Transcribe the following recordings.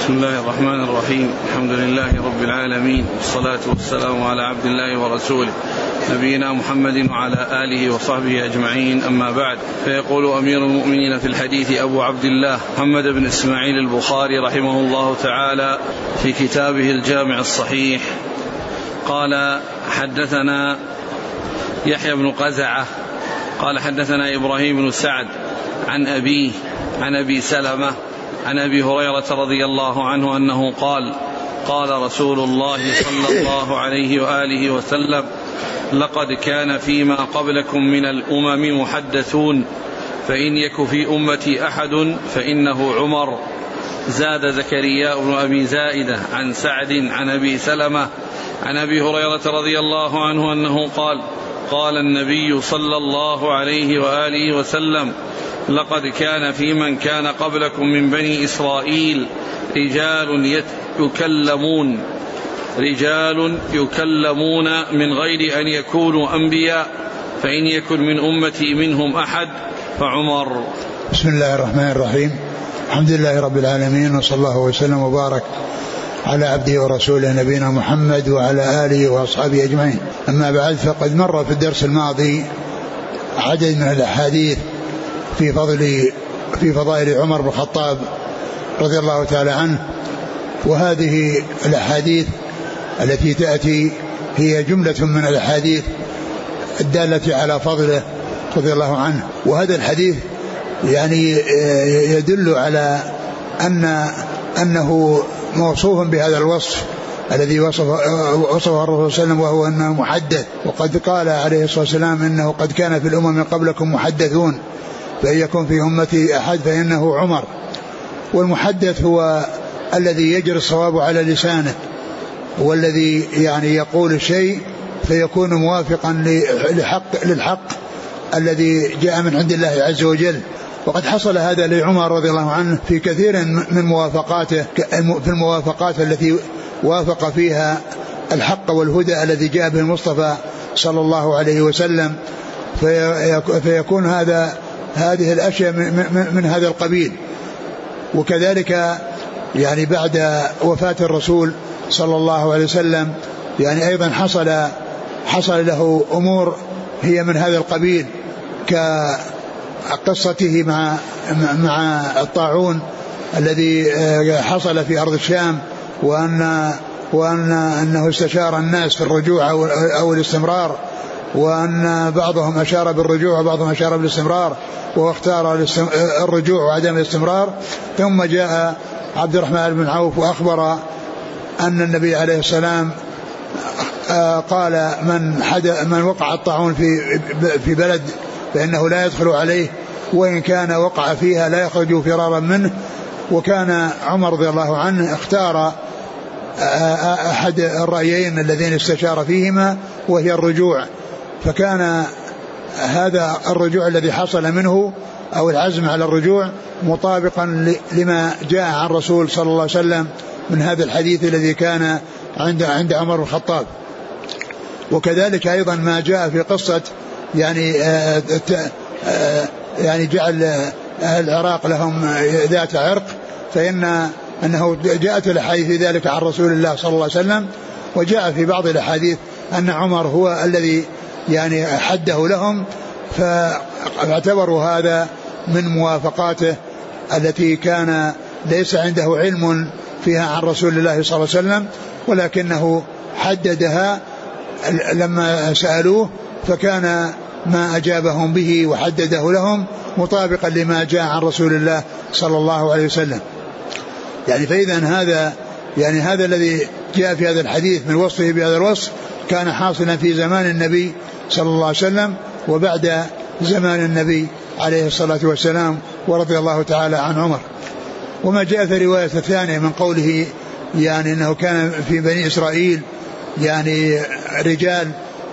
بسم الله الرحمن الرحيم. الحمد لله رب العالمين، والصلاة والسلام على عبد الله ورسوله نبينا محمد وعلى آله وصحبه أجمعين، أما بعد. فيقول أمير المؤمنين في الحديث أبو عبد الله محمد بن إسماعيل البخاري رحمه الله تعالى في كتابه الجامع الصحيح قال: حدثنا يحيى بن قزعة قال حدثنا إبراهيم بن سعد عن أبيه عن أبي سلمة عن أبي هريرة رضي الله عنه أنه قال: قال رسول الله صلى الله عليه وآله وسلم: لقد كان فيما قبلكم من الأمم محدثون، فإن يك في أمتي أحد فإنه عمر. زاد زكريا بن أبي زائدة عن سعد عن أبي سلمة عن أبي هريرة رضي الله عنه أنه قال: قال النبي صلى الله عليه وآله وسلم: لقد كان في من كان قبلكم من بني إسرائيل رجال يكلمون من غير أن يكونوا أنبياء، فإن يكن من أمتي منهم أحد فعمر. بسم الله الرحمن الرحيم. الحمد لله رب العالمين، وصلى الله وسلم وبارك على عبده ورسوله نبينا محمد وعلى آله وأصحابه أجمعين، أما بعد. فقد مر في الدرس الماضي عدد من الأحاديث في فضائل عمر بن الخطاب رضي الله تعالى عنه، وهذه الأحاديث التي تأتي هي جملة من الأحاديث الدالة على فضله رضي الله عنه. وهذا الحديث يعني يدل على أنه موصوف بهذا الوصف الذي وصفه الرسول صلى الله عليه وسلم، وهو أنه محدث. وقد قال عليه الصلاة والسلام: إنه قد كان في الأمم من قبلكم محدثون، فإن يكن في أمتي أحد فإنه عمر. والمحدث هو الذي يجري الصواب على لسانه، والذي يعني يقول الشيء فيكون موافقا للحق الذي جاء من عند الله عز وجل. وقد حصل هذا لعمر رضي الله عنه في كثير من موافقاته، في الموافقات التي وافق فيها الحق والهدى الذي جاء به المصطفى صلى الله عليه وسلم، فيكون هذه الأشياء من هذا القبيل. وكذلك يعني بعد وفاة الرسول صلى الله عليه وسلم يعني أيضا حصل له أمور هي من هذا القبيل، كقصته مع الطاعون الذي حصل في أرض الشام، وأنه استشار الناس في الرجوع أو الاستمرار، وأن بعضهم أشار بالرجوع وبعضهم أشار بالاستمرار، واختار الرجوع وعدم الاستمرار. ثم جاء عبد الرحمن بن عوف وأخبر أن النبي عليه السلام قال: من وقع الطاعون في بلد فإنه لا يدخل عليه، وإن كان وقع فيها لا يخرج فرارا منه. وكان عمر رضي الله عنه اختار أحد الرأيين اللذين استشار فيهما، وهي الرجوع. فكان هذا الرجوع الذي حصل منه أو العزم على الرجوع مطابقا لما جاء عن الرسول صلى الله عليه وسلم من هذا الحديث الذي كان عند عمر بن الخطاب. وكذلك أيضا ما جاء في قصة يعني جعل أهل العراق لهم ذات عرق، أنه جاءت الأحاديث في ذلك عن رسول الله صلى الله عليه وسلم. وجاء في بعض الأحاديث أن عمر هو الذي يعني حده لهم، فاعتبروا هذا من موافقاته التي كان ليس عنده علم فيها عن رسول الله صلى الله عليه وسلم، ولكنه حددها لما سألوه، فكان ما أجابهم به وحدده لهم مطابقا لما جاء عن رسول الله صلى الله عليه وسلم. يعني فإذا هذا الذي جاء في هذا الحديث من وصفه بهذا الوصف كان حاصلا في زمان النبي صلى الله عليه وسلم وبعد زمان النبي عليه الصلاة والسلام، ورضي الله تعالى عن عمر. وما جاء في رواية الثانية من قوله يعني أنه كان في بني إسرائيل يعني رجال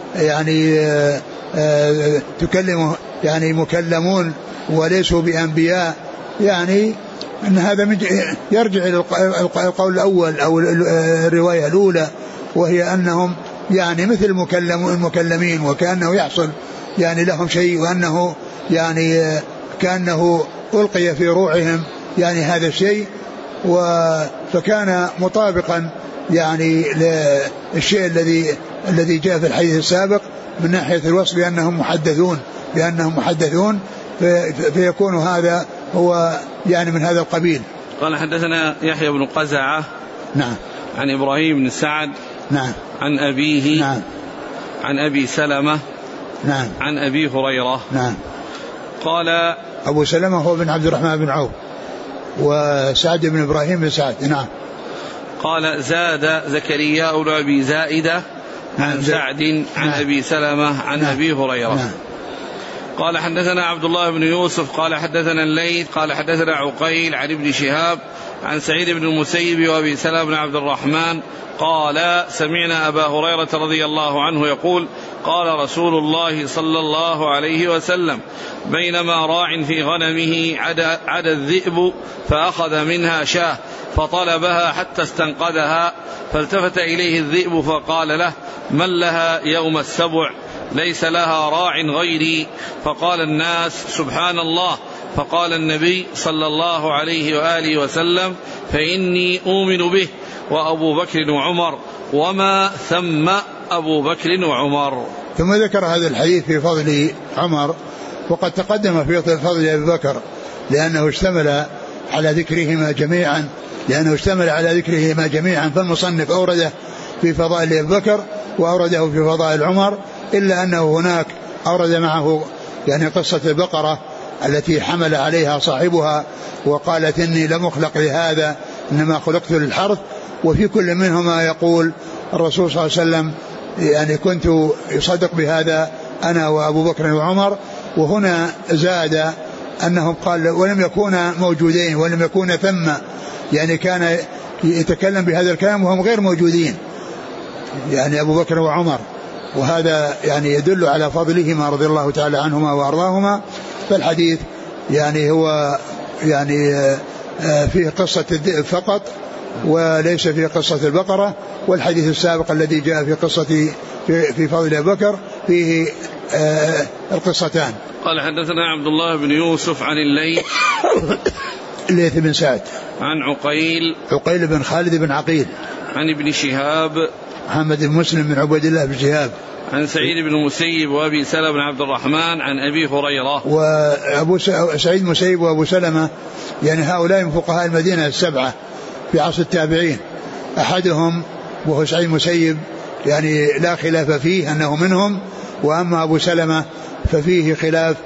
تكلمه يعني مكلمون وليسوا بأنبياء، يعني أن هذا يرجع إلى القول الأول أو الرواية الأولى، وهي أنهم يعني مثل المكلمين، وكأنه يحصل يعني لهم شيء، وأنه يعني كأنه ألقي في روعهم يعني هذا الشيء، فكان مطابقا يعني للشيء الذي جاء في الحديث السابق من ناحية الوصف بأنهم محدثون فيكون هذا هو يعني من هذا القبيل. قال حدثنا يحيى بن قزعة نعم عن إبراهيم بن سعد نعم عن أبيه نعم عن أبي سلمة نعم عن أبي هريرة نعم. قال أبو سلمة هو بن عبد الرحمن بن عوف وسعد بن إبراهيم بن سعد. نعم. قال زاد زكريا بن أبي زائدة عن سعد عن أبي سلمة عن أبي هريرة. قال حدثنا عبد الله بن يوسف قال حدثنا الليث قال حدثنا عقيل عن ابن شهاب عن سعيد بن المسيب وأبي سلمة بن عبد الرحمن قال سمعنا أبا هريرة رضي الله عنه يقول قال رسول الله صلى الله عليه وسلم بينما راع في غنمه عدا الذئب فأخذ منها شاة فطلبها حتى استنقذها فالتفت إليه الذئب فقال له من لها يوم السبع ليس لها راع غيري فقال الناس سبحان الله فقال النبي صلى الله عليه وآله وسلم فإني أؤمن به وأبو بكر وعمر وما ثم أبو بكر وعمر. ثم ذكر هذا الحديث في فضل عمر وقد تقدم في فضل أبي بكر لأنه اشتمل على ذكرهما جميعا فالمصنف أورده في فضائل أبي بكر وأورده في فضائل عمر إلا أنه هناك أورد معه يعني قصة البقرة التي حمل عليها صاحبها وقالت إني لم أخلق لهذا إنما خلقت للحرث. وفي كل منهما يقول الرسول صلى الله عليه وسلم يعني كنت يصدق بهذا أنا وأبو بكر وعمر. وهنا زاد أنهم قال ولم يكونا موجودين ولم يكونا ثم يعني كان يتكلم بهذا الكلام وهم غير موجودين يعني أبو بكر وعمر. وهذا يعني يدل على فضلهما رضي الله تعالى عنهما وأرضاهما. فالحديث يعني هو يعني فيه قصة الذئب فقط وليس فيه قصة البقرة. والحديث السابق الذي جاء في قصة في فضل أبي بكر فيه القصتان. قال حدثنا عبد الله بن يوسف عن الليث بن سعد عن عقيل بن خالد بن عقيل عن ابن شهاب محمد بن مسلم بن عبيد الله بن شهاب عن سعيد بن المسيب وأبي سلمة بن عبد الرحمن عن أبي هريرة. وأبو سعيد المسيب وأبو سلمة يعني هؤلاء من فقهاء المدينة السبعة في عصر التابعين. أحدهم وهو سعيد المسيب يعني لا خلاف فيه أنه منهم. وأما أبو سلمة ففيه خلاف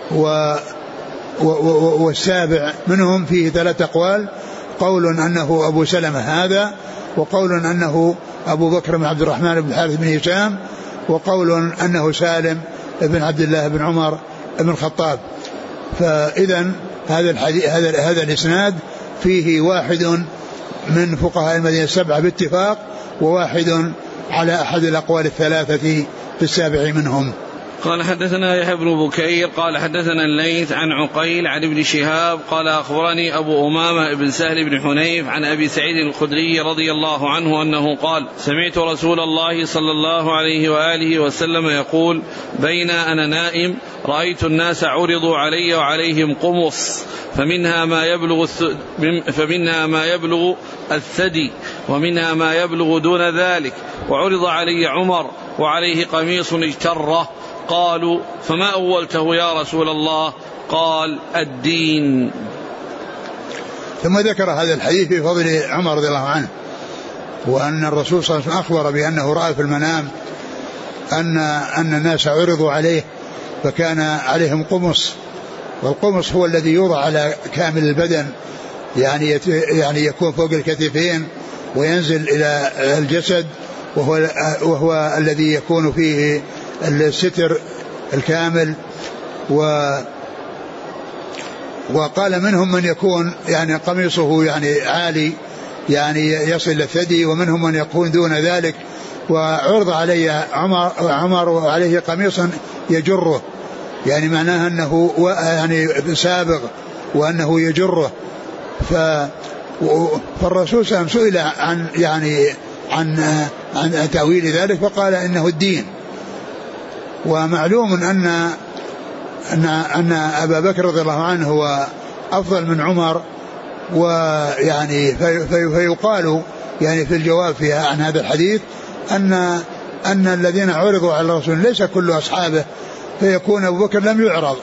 والسابع منهم فيه 3 أقوال. قول أنه أبو سلمة هذا وقول أنه أبو بكر بن عبد الرحمن بن الحارث بن هشام وقول أنه سالم بن عبد الله بن عمر بن الخطاب. فإذا هذا الإسناد فيه واحد من فقهاء المدينة السبعة باتفاق وواحد على أحد الأقوال الثلاثة في السابع منهم. قال حدثنا يحيى بن بكير قال حدثنا الليث عن عقيل عن ابن شهاب قال أخبرني أبو أمامة بن سهل بن حنيف عن أبي سعيد الخدري رضي الله عنه أنه قال سمعت رسول الله صلى الله عليه وآله وسلم يقول بين أنا نائم رأيت الناس عرضوا علي وعليهم قمص فمنها ما يبلغ الثدي ومنها ما يبلغ دون ذلك وعرض علي عمر وعليه قميص اجتره قالوا فما أولته يا رسول الله قال الدين. ثم ذكر هذا الحديث في فضل عمر رضي الله عنه وأن الرسول صلى الله عليه وسلم أخبر بأنه رأى في المنام أن الناس عرضوا عليه فكان عليهم قمص. والقمص هو الذي يوضع على كامل البدن يعني يكون فوق الكتفين وينزل إلى الجسد وهو الذي يكون فيه الستر الكامل. وقال منهم من يكون يعني قميصه يعني عالي يعني يصل الثدي ومنهم من يكون دون ذلك. وعرض علي عمر وعليه قميص يجره يعني معناه أنه يعني سابق وأنه يجره. فالرسول صلى الله عليه وسلم سئل عن يعني عن تأويل ذلك فقال إنه الدين. ومعلوم أن أبا بكر رضي الله عنه هو أفضل من عمر ويعني فيقال يعني في الجواب فيها عن هذا الحديث أن الذين عرضوا على الرسول ليس كل أصحابه، فيكون أبو بكر لم يعرض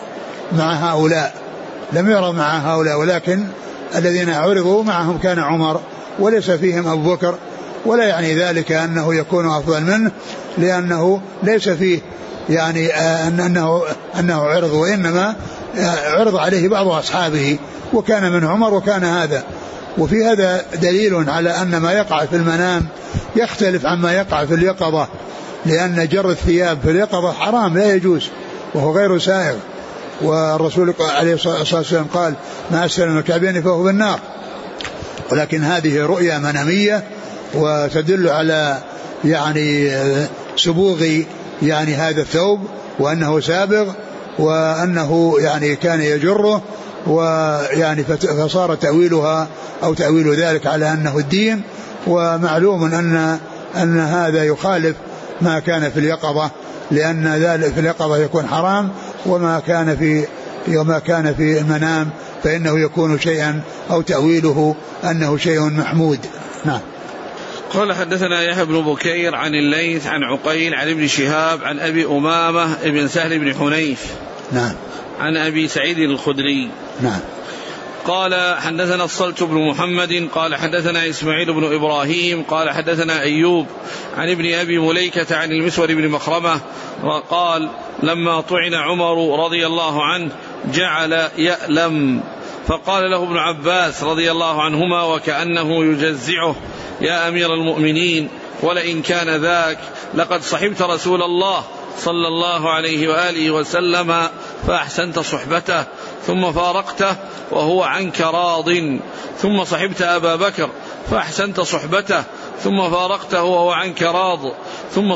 مع هؤلاء، ولكن الذين عرضوا معهم كان عمر وليس فيهم أبو بكر، ولا يعني ذلك أنه يكون أفضل منه، لأنه ليس فيه يعني أنه عرض، وإنما عرض عليه بعض أصحابه وكان من عمر وكان هذا. وفي هذا دليل على أن ما يقع في المنام يختلف عما يقع في اليقظة، لأن جر الثياب في اليقظة حرام لا يجوز وهو غير سائغ، والرسول عليه الصلاة والسلام قال ما أسفل من الكعبين فهو بالنار. ولكن هذه رؤيا منامية وتدل على يعني سبوغ يعني هذا الثوب، وأنه سابغ، وأنه يعني كان يجره، ويعني فصار تأويلها أو تأويل ذلك على أنه الدين. ومعلوم أن هذا يخالف ما كان في اليقظة، لأن ذلك في اليقظة يكون حرام، وما كان في المنام فإنه يكون شيئا أو تأويله أنه شيء محمود. نعم. قال حدثنا يحيى بن بكير عن الليث عن عقيل عن ابن شهاب عن أبي أمامة ابن سهل بن حنيف نعم عن أبي سعيد الخدري نعم قال حدثنا الصلت بن محمد قال حدثنا إسماعيل بن إبراهيم قال حدثنا أيوب عن ابن أبي مليكة عن المسور بن مخرمة قال لما طعن عمر رضي الله عنه جعل يألم، فقال له ابن عباس رضي الله عنهما وكأنه يجزعه يا أمير المؤمنين ولئن كان ذاك لقد صحبت رسول الله صلى الله عليه وآله وسلم فأحسنت صحبته ثم فارقته وهو عنك راض، ثم صحبت أبا بكر فأحسنت صحبته ثم فارقته وهو عنك راض، ثم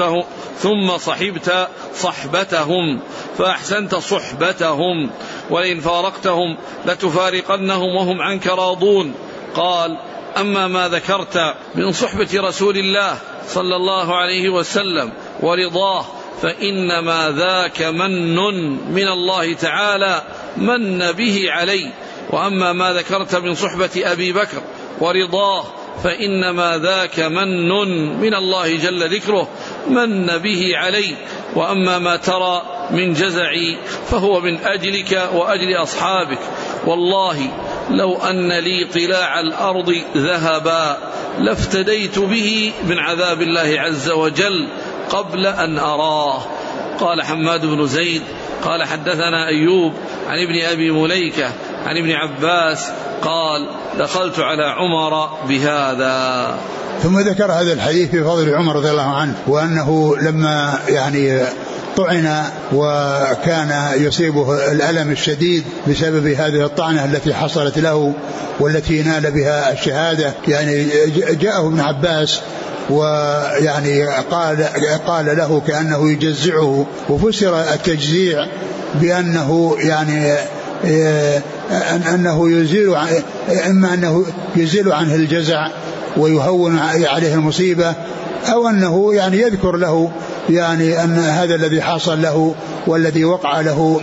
صحبت صحبتهم فأحسنت صحبتهم، ولئن فارقتهم لتفارقنهم وهم عنك راضون. قال أما ما ذكرت من صحبة رسول الله صلى الله عليه وسلم ورضاه فإنما ذاك من من الله تعالى من به علي، وأما ما ذكرت من صحبة أبي بكر ورضاه فإنما ذاك من الله جل ذكره من به علي، وأما ما ترى من جزعي فهو من أجلك وأجل أصحابك، والله لو أن لي طلاع الأرض ذهبا لافتديت به من عذاب الله عز وجل قبل أن أراه. قال حماد بن زيد قال حدثنا أيوب عن ابن أبي مليكة عن ابن عباس قال دخلت على عمر بهذا. ثم ذكر هذا الحديث في فضل عمر رضي الله عنه، وأنه لما يعني طعن وكان يصيبه الألم الشديد بسبب هذه الطعنة التي حصلت له والتي نال بها الشهادة، يعني جاءه ابن عباس ويعني قال له كأنه يجزعه، وفسر التجزيع بأنه يعني أنه يزيل إما أنه يزيل عنه الجزع ويهون عليه المصيبة، أو أنه يعني يذكر له يعني أن هذا الذي حصل له والذي وقع له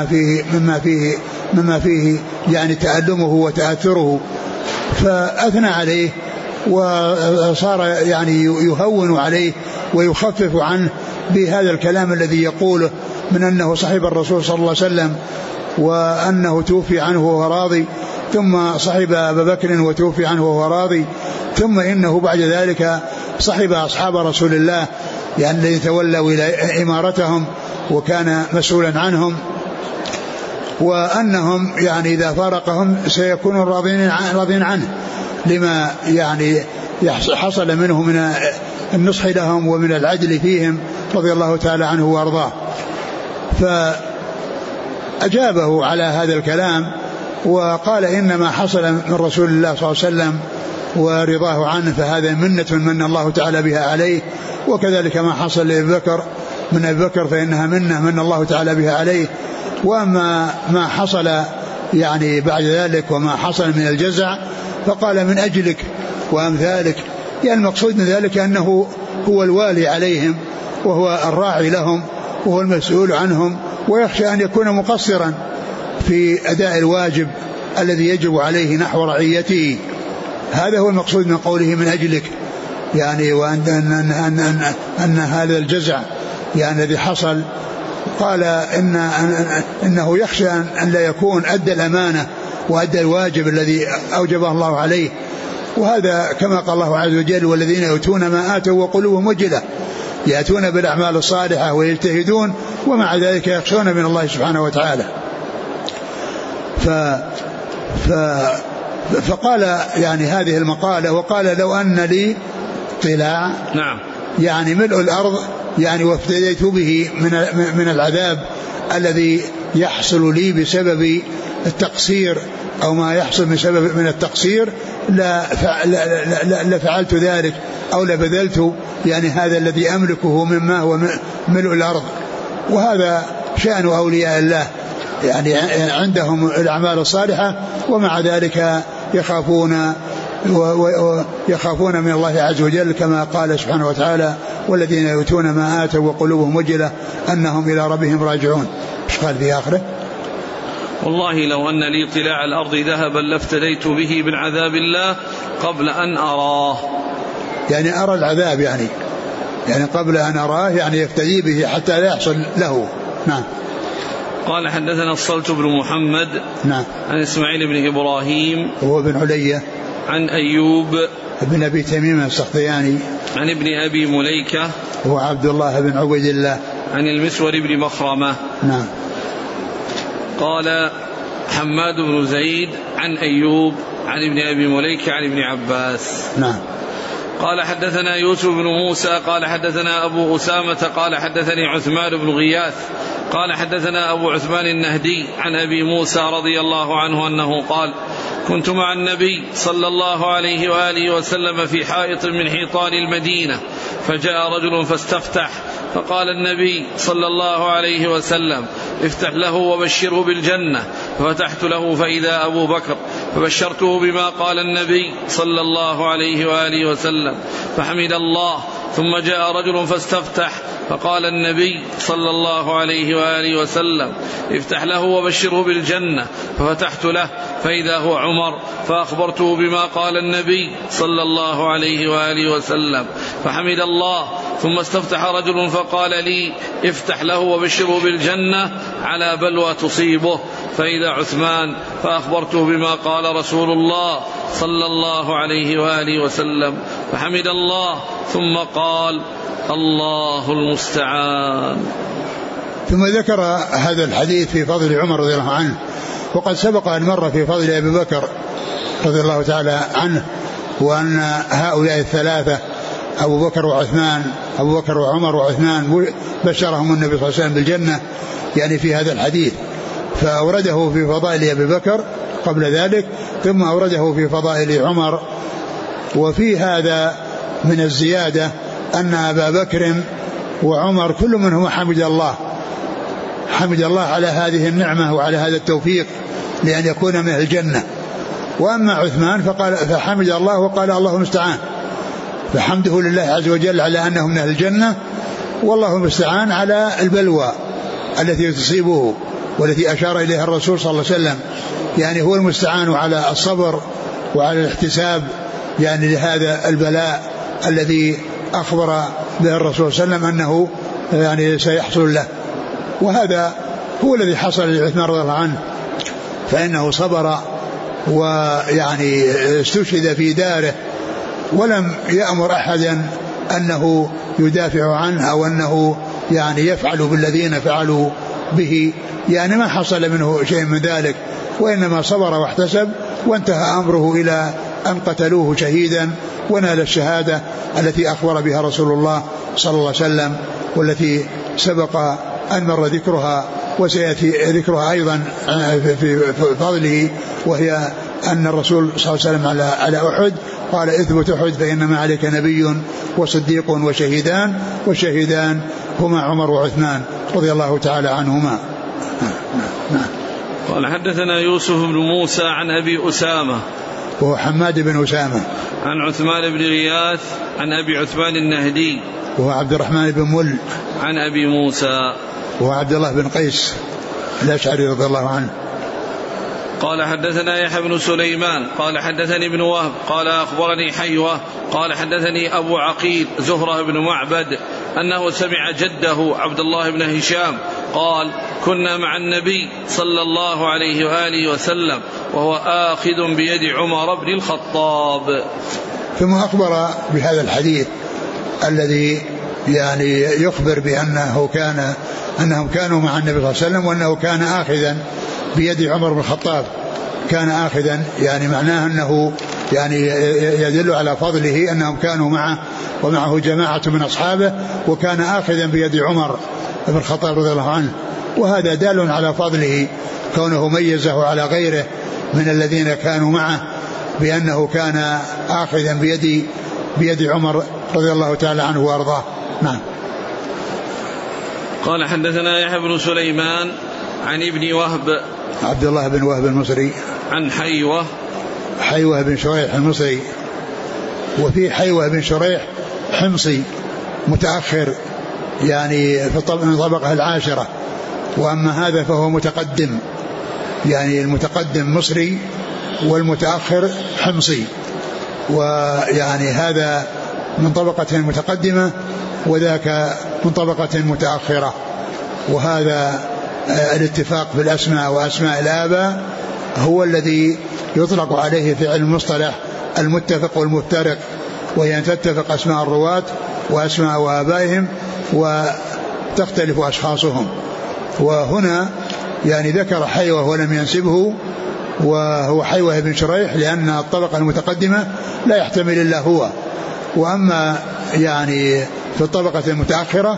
مما فيه يعني تألمه وتأثره، فأثنى عليه وصار يعني يهون عليه ويخفف عنه بهذا الكلام الذي يقوله من أنه صحب الرسول صلى الله عليه وسلم وأنه توفي عنه وهو راضي، ثم صحب أبا بكر وتوفي عنه وهو راضي، ثم إنه بعد ذلك صحب أصحاب رسول الله يعني الذي تولوا إلى إمارتهم وكان مسؤولا عنهم، وأنهم يعني إذا فارقهم سيكونون راضين عنه لما يعني حصل منه من النصح لهم ومن العدل فيهم رضي الله تعالى عنه وأرضاه. فأجابه على هذا الكلام وقال إنما حصل من رسول الله صلى الله عليه وسلم ورضاه عنه فهذا منة من الله تعالى بها عليه، وكذلك ما حصل لأبي بكر من أبي بكر فإنها منة من الله تعالى بها عليه. وأما ما حصل يعني بعد ذلك وما حصل من الجزع فقال من أجلك وأمثالك، يعني المقصود من ذلك أنه هو الوالي عليهم وهو الراعي لهم وهو المسؤول عنهم، ويخشى أن يكون مقصرا في أداء الواجب الذي يجب عليه نحو رعيته. هذا هو المقصود من قوله من أجلك، يعني أن هذا الجزع يعني الذي حصل، قال إنه يخشى أن لا يكون أدى الأمانة وأدى الواجب الذي أوجبه الله عليه. وهذا كما قال الله عز وجل والذين يؤتون ما آتوا وقلوبهم وجلة، يأتون بالأعمال الصالحة ويجتهدون ومع ذلك يخشون من الله سبحانه وتعالى. فقال يعني هذه المقالة، وقال لو أن لي طلاع، نعم، يعني ملء الأرض يعني وافتديت به من العذاب الذي يحصل لي بسبب التقصير أو ما يحصل بسبب من التقصير لفعلت ذلك أو لبذلت يعني هذا الذي أملكه مما هو ملء الأرض. وهذا شأن أولياء الله، يعني عندهم الأعمال الصالحة ومع ذلك يخافون من الله عز وجل كما قال سبحانه وتعالى والذين يؤتون ما آتوا وقلوبهم وجلة أنهم إلى ربهم راجعون. ايش قال في آخره؟ والله لو أن لي طلاع الأرض ذهبا لافتديت به من عذاب الله قبل أن أراه، يعني أرى العذاب يعني قبل أن أراه يعني يفتدي به حتى لا يحصل له. نعم. قال حدثنا الصلت بن محمد، نعم، عن إسماعيل بن إبراهيم هو بن علية، عن أيوب بن أبي تميم السختياني، عن ابن أبي مليكة هو عبد الله بن عبيد الله، عن المسور بن مخرمة. نعم. قال حماد بن زيد عن أيوب عن ابن أبي مليكة عن ابن عباس. نعم. قال حدثنا يوسف بن موسى قال حدثنا أبو أسامة قال حدثني عثمان بن غياث قال حدثنا أبو عثمان النهدي عن أبي موسى رضي الله عنه أنه قال كنت مع النبي صلى الله عليه وآله وسلم في حائط من حيطان المدينة فجاء رجل فاستفتح فقال النبي صلى الله عليه وسلم افتح له وبشره بالجنة، ففتحت له فإذا أبو بكر فبشرته بما قال النبي صلى الله عليه وآله وسلم فحمد الله، ثم جاء رجل فاستفتح فقال النبي صلى الله عليه وآله وسلم افتح له وبشره بالجنة، ففتحت له فإذا هو عمر فأخبرته بما قال النبي صلى الله عليه وآله وسلم فحمد الله، ثم استفتح رجل فقال لي افتح له وبشره بالجنة على بلوى تصيبه، فإذا عثمان فأخبرته بما قال رسول الله صلى الله عليه وآله وسلم فحمد الله، ثم قال الله المستعان. ثم ذكر هذا الحديث في فضل عمر رضي الله عنه، وقد سبق أن مر في فضل أبي بكر رضي الله تعالى عنه، وأن هؤلاء الثلاثة أبو بكر وعثمان، أبو بكر وعمر وعثمان بشرهم النبي صلى الله عليه وسلم بالجنة يعني في هذا الحديث، فأورده في فضائل أبي بكر قبل ذلك، ثم أورده في فضائل عمر. وفي هذا من الزيادة أن أبا بكر وعمر كل منهم حمد الله على هذه النعمة وعلى هذا التوفيق لأن يكون من الجنة. وأما عثمان فحمد الله وقال الله المستعان، فحمده لله عز وجل على أنه من الجنة، والله المستعان على البلوى التي تصيبه والتي أشار إليها الرسول صلى الله عليه وسلم، يعني هو المستعان على الصبر وعلى الاحتساب يعني لهذا البلاء الذي أخبر به الرسول صلى الله عليه وسلم أنه يعني سيحصل له. وهذا هو الذي حصل لعثمان رضي الله عنه، فإنه صبر ويعني استشهد في داره ولم يأمر أحدا أنه يدافع عنه أو أنه يعني يفعل بالذين فعلوا به، يعني ما حصل منه شيء من ذلك، وإنما صبر واحتسب، وانتهى أمره إلى أن قتلوه شهيدا ونال الشهادة التي أخبر بها رسول الله صلى الله عليه وسلم، والتي سبق أن مر ذكرها وسيأتي ذكرها أيضا في فضله، وهي أن الرسول صلى الله عليه وسلم على أحد قال اثبت أحد فإنما عليك نبي وصديق وشهيدان، والشهيدان هما عمر وعثمان رضي الله تعالى عنهما. قال حدثنا يوسف بن موسى عن أبي أسامة وهو حماد بن أسامة، عن عثمان بن غياث عن أبي عثمان النهدي وهو عبد الرحمن بن مل، عن أبي موسى وهو عبد الله بن قيس الأشعري رضي الله عنه. قال حدثنا يحيى بن سليمان قال حدثني ابن وهب قال أخبرني حيوة قال حدثني أبو عقيل زهرة بن معبد أنه سمع جده عبد الله بن هشام قال كنا مع النبي صلى الله عليه وآله وسلم وهو آخذ بيد عمر بن الخطاب. ثم أخبر بهذا الحديث الذي يعني يخبر بأنهم كانوا مع النبي صلى الله عليه وسلم وأنه كان آخذا بيد عمر بن الخطاب. كان آخذا يعني معناه أنه يعني يدل على فضله أنهم كانوا معه ومعه جماعة من أصحابه وكان آخذا بيد عمر بن الخطاب رضي الله عنه. وهذا دال على فضله كونه ميزه على غيره من الذين كانوا معه بأنه كان آخذا بيد عمر رضي الله تعالى عنه وأرضاه. نعم. قال حدثنا يحيى بن سليمان عن ابن وهب عبد الله بن وهب المصري عن حيوة بن شريح المصري. وفي حيوة بن شريح حمصي متأخر يعني في الطبقة العاشرة، وأما هذا فهو متقدم يعني المتقدم مصري والمتأخر حمصي، ويعني هذا من طبقة متقدمة وذاك من طبقة متأخرة. وهذا الاتفاق بالأسماء وأسماء الآباء هو الذي يطلق عليه في علم المصطلح المتفق والمفترق، وهي أن تتفق أسماء الرواة وأسماء آبائهم وتختلف أشخاصهم. وهنا يعني ذكر حيوة ولم ينسبه، وهو حيوة بن شريح لأن الطبقة المتقدمة لا يحتمل إلا هو. وأما يعني في الطبقة المتأخرة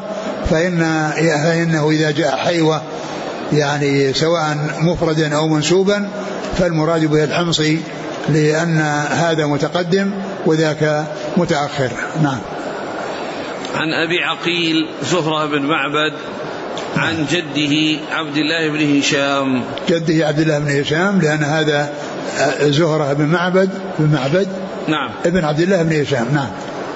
فإنه إذا جاء حيوة يعني سواء مفردا أو منسوبا فالمراد به الحمصي، لأن هذا متقدم وذاك متأخر. نعم. عن أبي عقيل زهرة بن معبد عن جده عبد الله بن هشام. جده عبد الله بن هشام لأن هذا زهرة بن معبد نعم ابن عبد الله بن هشام. نعم.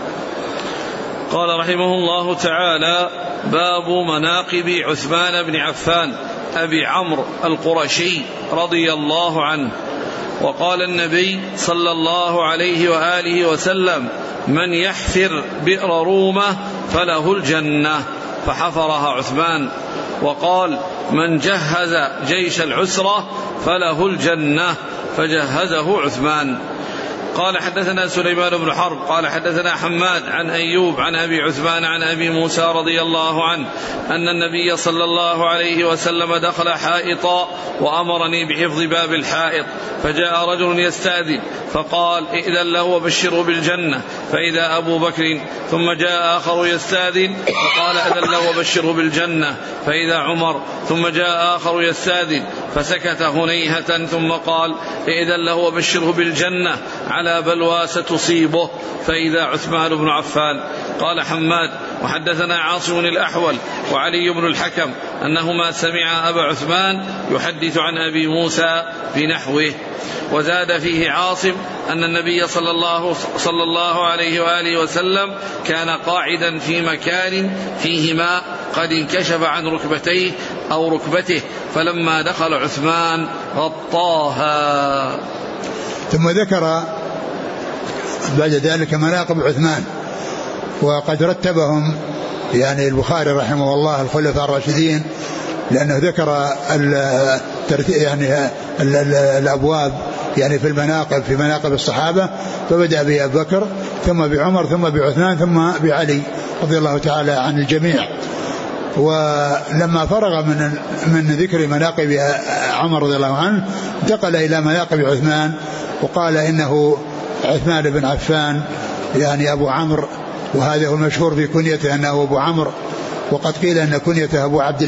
قال رحمه الله تعالى: باب مناقب عثمان بن عفان أبي عمرو القرشي رضي الله عنه. وقال النبي صلى الله عليه وآله وسلم: من يحفر بئر رومة فله الجنة، فحفرها عثمان. وقال: من جهز جيش العسرة فله الجنة، فجهزه عثمان. قال حدثنا سليمان بن حرب قال حدثنا حماد عن أيوب عن أبي عثمان عن أبي موسى رضي الله عنه أن النبي صلى الله عليه وسلم دخل حائطا وأمرني بحفظ باب الحائط، فجاء رجل يستأذن فقال: ائذن له وبشره بالجنة، فإذا أبو بكر. ثم جاء آخر يستأذن فقال: أذن له وبشره بالجنة، فإذا عمر. ثم جاء آخر يستأذن فسكت هنيهة ثم قال: ائذن له وبشره بالجنة على بلوى ستصيبه، فإذا عثمان بن عفان. قال حماد: وحدثنا عاصم الأحول وعلي بن الحكم أنهما سمع أبا عثمان يحدث عن أبي موسى بنحوه. وزاد فيه عاصم أن النبي صلى الله عليه وآله وسلم كان قاعدا في مكان فيه ماء قد انكشف عن ركبتيه أو ركبته، فلما دخل عثمان غطاها. ثم ذكر بعد ذلك مناقب عثمان، وقد رتبهم يعني البخاري رحمه الله الخلفاء الراشدين، لأنه ذكر يعني الأبواب يعني في المناقب في مناقب الصحابة، فبدأ بأبي بكر ثم بعمر ثم بعثمان ثم بعلي رضي الله تعالى عن الجميع. ولما فرغ من ذكر مناقب عمر رضي الله عنه انتقل إلى مناقب عثمان، وقال إنه عثمان بن عفان يعني أبو عمرو، وهذا هو المشهور في كنيته أنه أبو عمرو، وقد قيل أن كنيته أبو عبد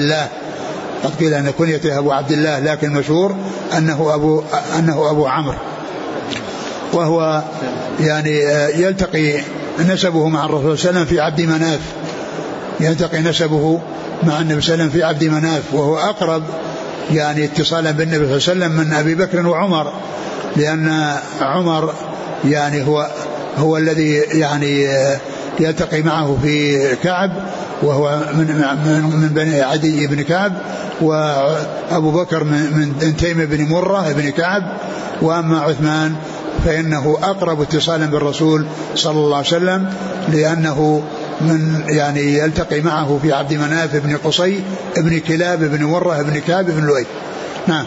الله، لكن المشهور أنه أبو عمرو. وهو يعني يلتقي نسبه مع الرسول صلى الله عليه وسلم في عبد مناف، يلتقي نسبه مع النبي صلى الله عليه وسلم في عبد مناف، وهو أقرب يعني اتصالا بالنبي صلى الله عليه وسلم من أبي بكر وعمر، لأن عمر يعني هو الذي يعني يلتقي معه في كعب، وهو من بني عدي بن كعب، وأبو بكر من تيم بن مرة بن كعب. وأما عثمان فإنه أقرب اتصالا بالرسول صلى الله عليه وسلم، لأنه من يعني يلتقي معه في عبد مناف بن قصي بن كلاب بن مرة بن كعب بن لؤي. نعم.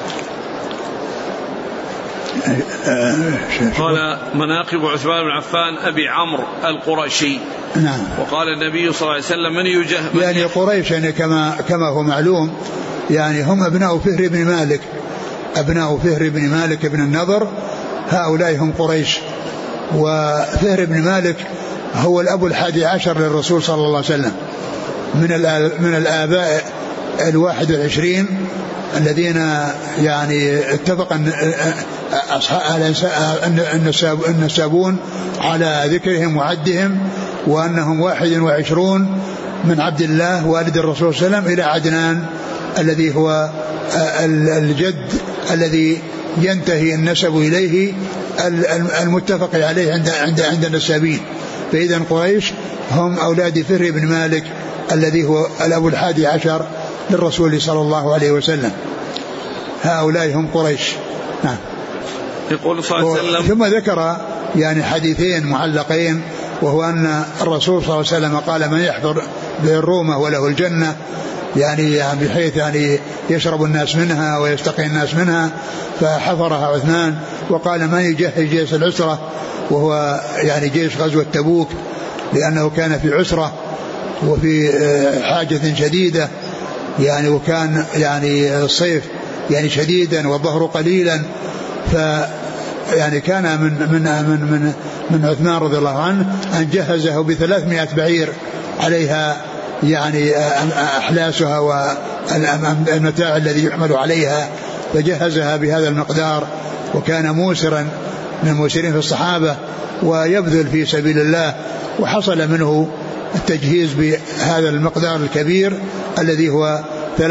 قال مناقب عثمان بن عفان أبي عمرو القرشي. نعم. وقال النبي صلى الله عليه وسلم من يجهز يعني قريش يعني كما هو معلوم يعني هم أبناء فهر بن مالك، أبناء فهر بن مالك بن النضر، هؤلاء هم قريش. وفهر بن مالك هو الأب 11 للرسول صلى الله عليه وسلم من الآباء 21 الذين يعني اتفق النسابون على ذكرهم وعدهم، وأنهم 21 من عبد الله والد الرسول صلى الله عليه وسلم إلى عدنان الذي هو الجد الذي ينتهي النسب إليه المتفق عليه عند النسابين. فإذا قريش هم أولاد فهر بن مالك الذي هو الأب 11 للرسول صلى الله عليه وسلم. هؤلاء هم قريش. نعم. يقول صلى الله عليه وسلم ثم ذكر يعني حديثين معلقين، وهو أن الرسول صلى الله عليه وسلم قال من يحضر بالرومة وله الجنة، يعني بحيث يعني يشرب الناس منها ويستقي الناس منها، فحفرها عثمان. وقال من يجهز جيش العسرة، وهو يعني جيش غزوة تبوك، لأنه كان في عسرة وفي حاجة شديدة يعني، وكان يعني الصيف يعني شديدا والظهر قليلا، يعني كان من عثمان رضي الله عنه أن جهزه ب300 بعير عليها يعني أحلاسها والمتاع الذي يحمل عليها، فجهزها بهذا المقدار، وكان موسرا من الموسرين في الصحابة ويبذل في سبيل الله، وحصل منه التجهيز بهذا المقدار الكبير الذي هو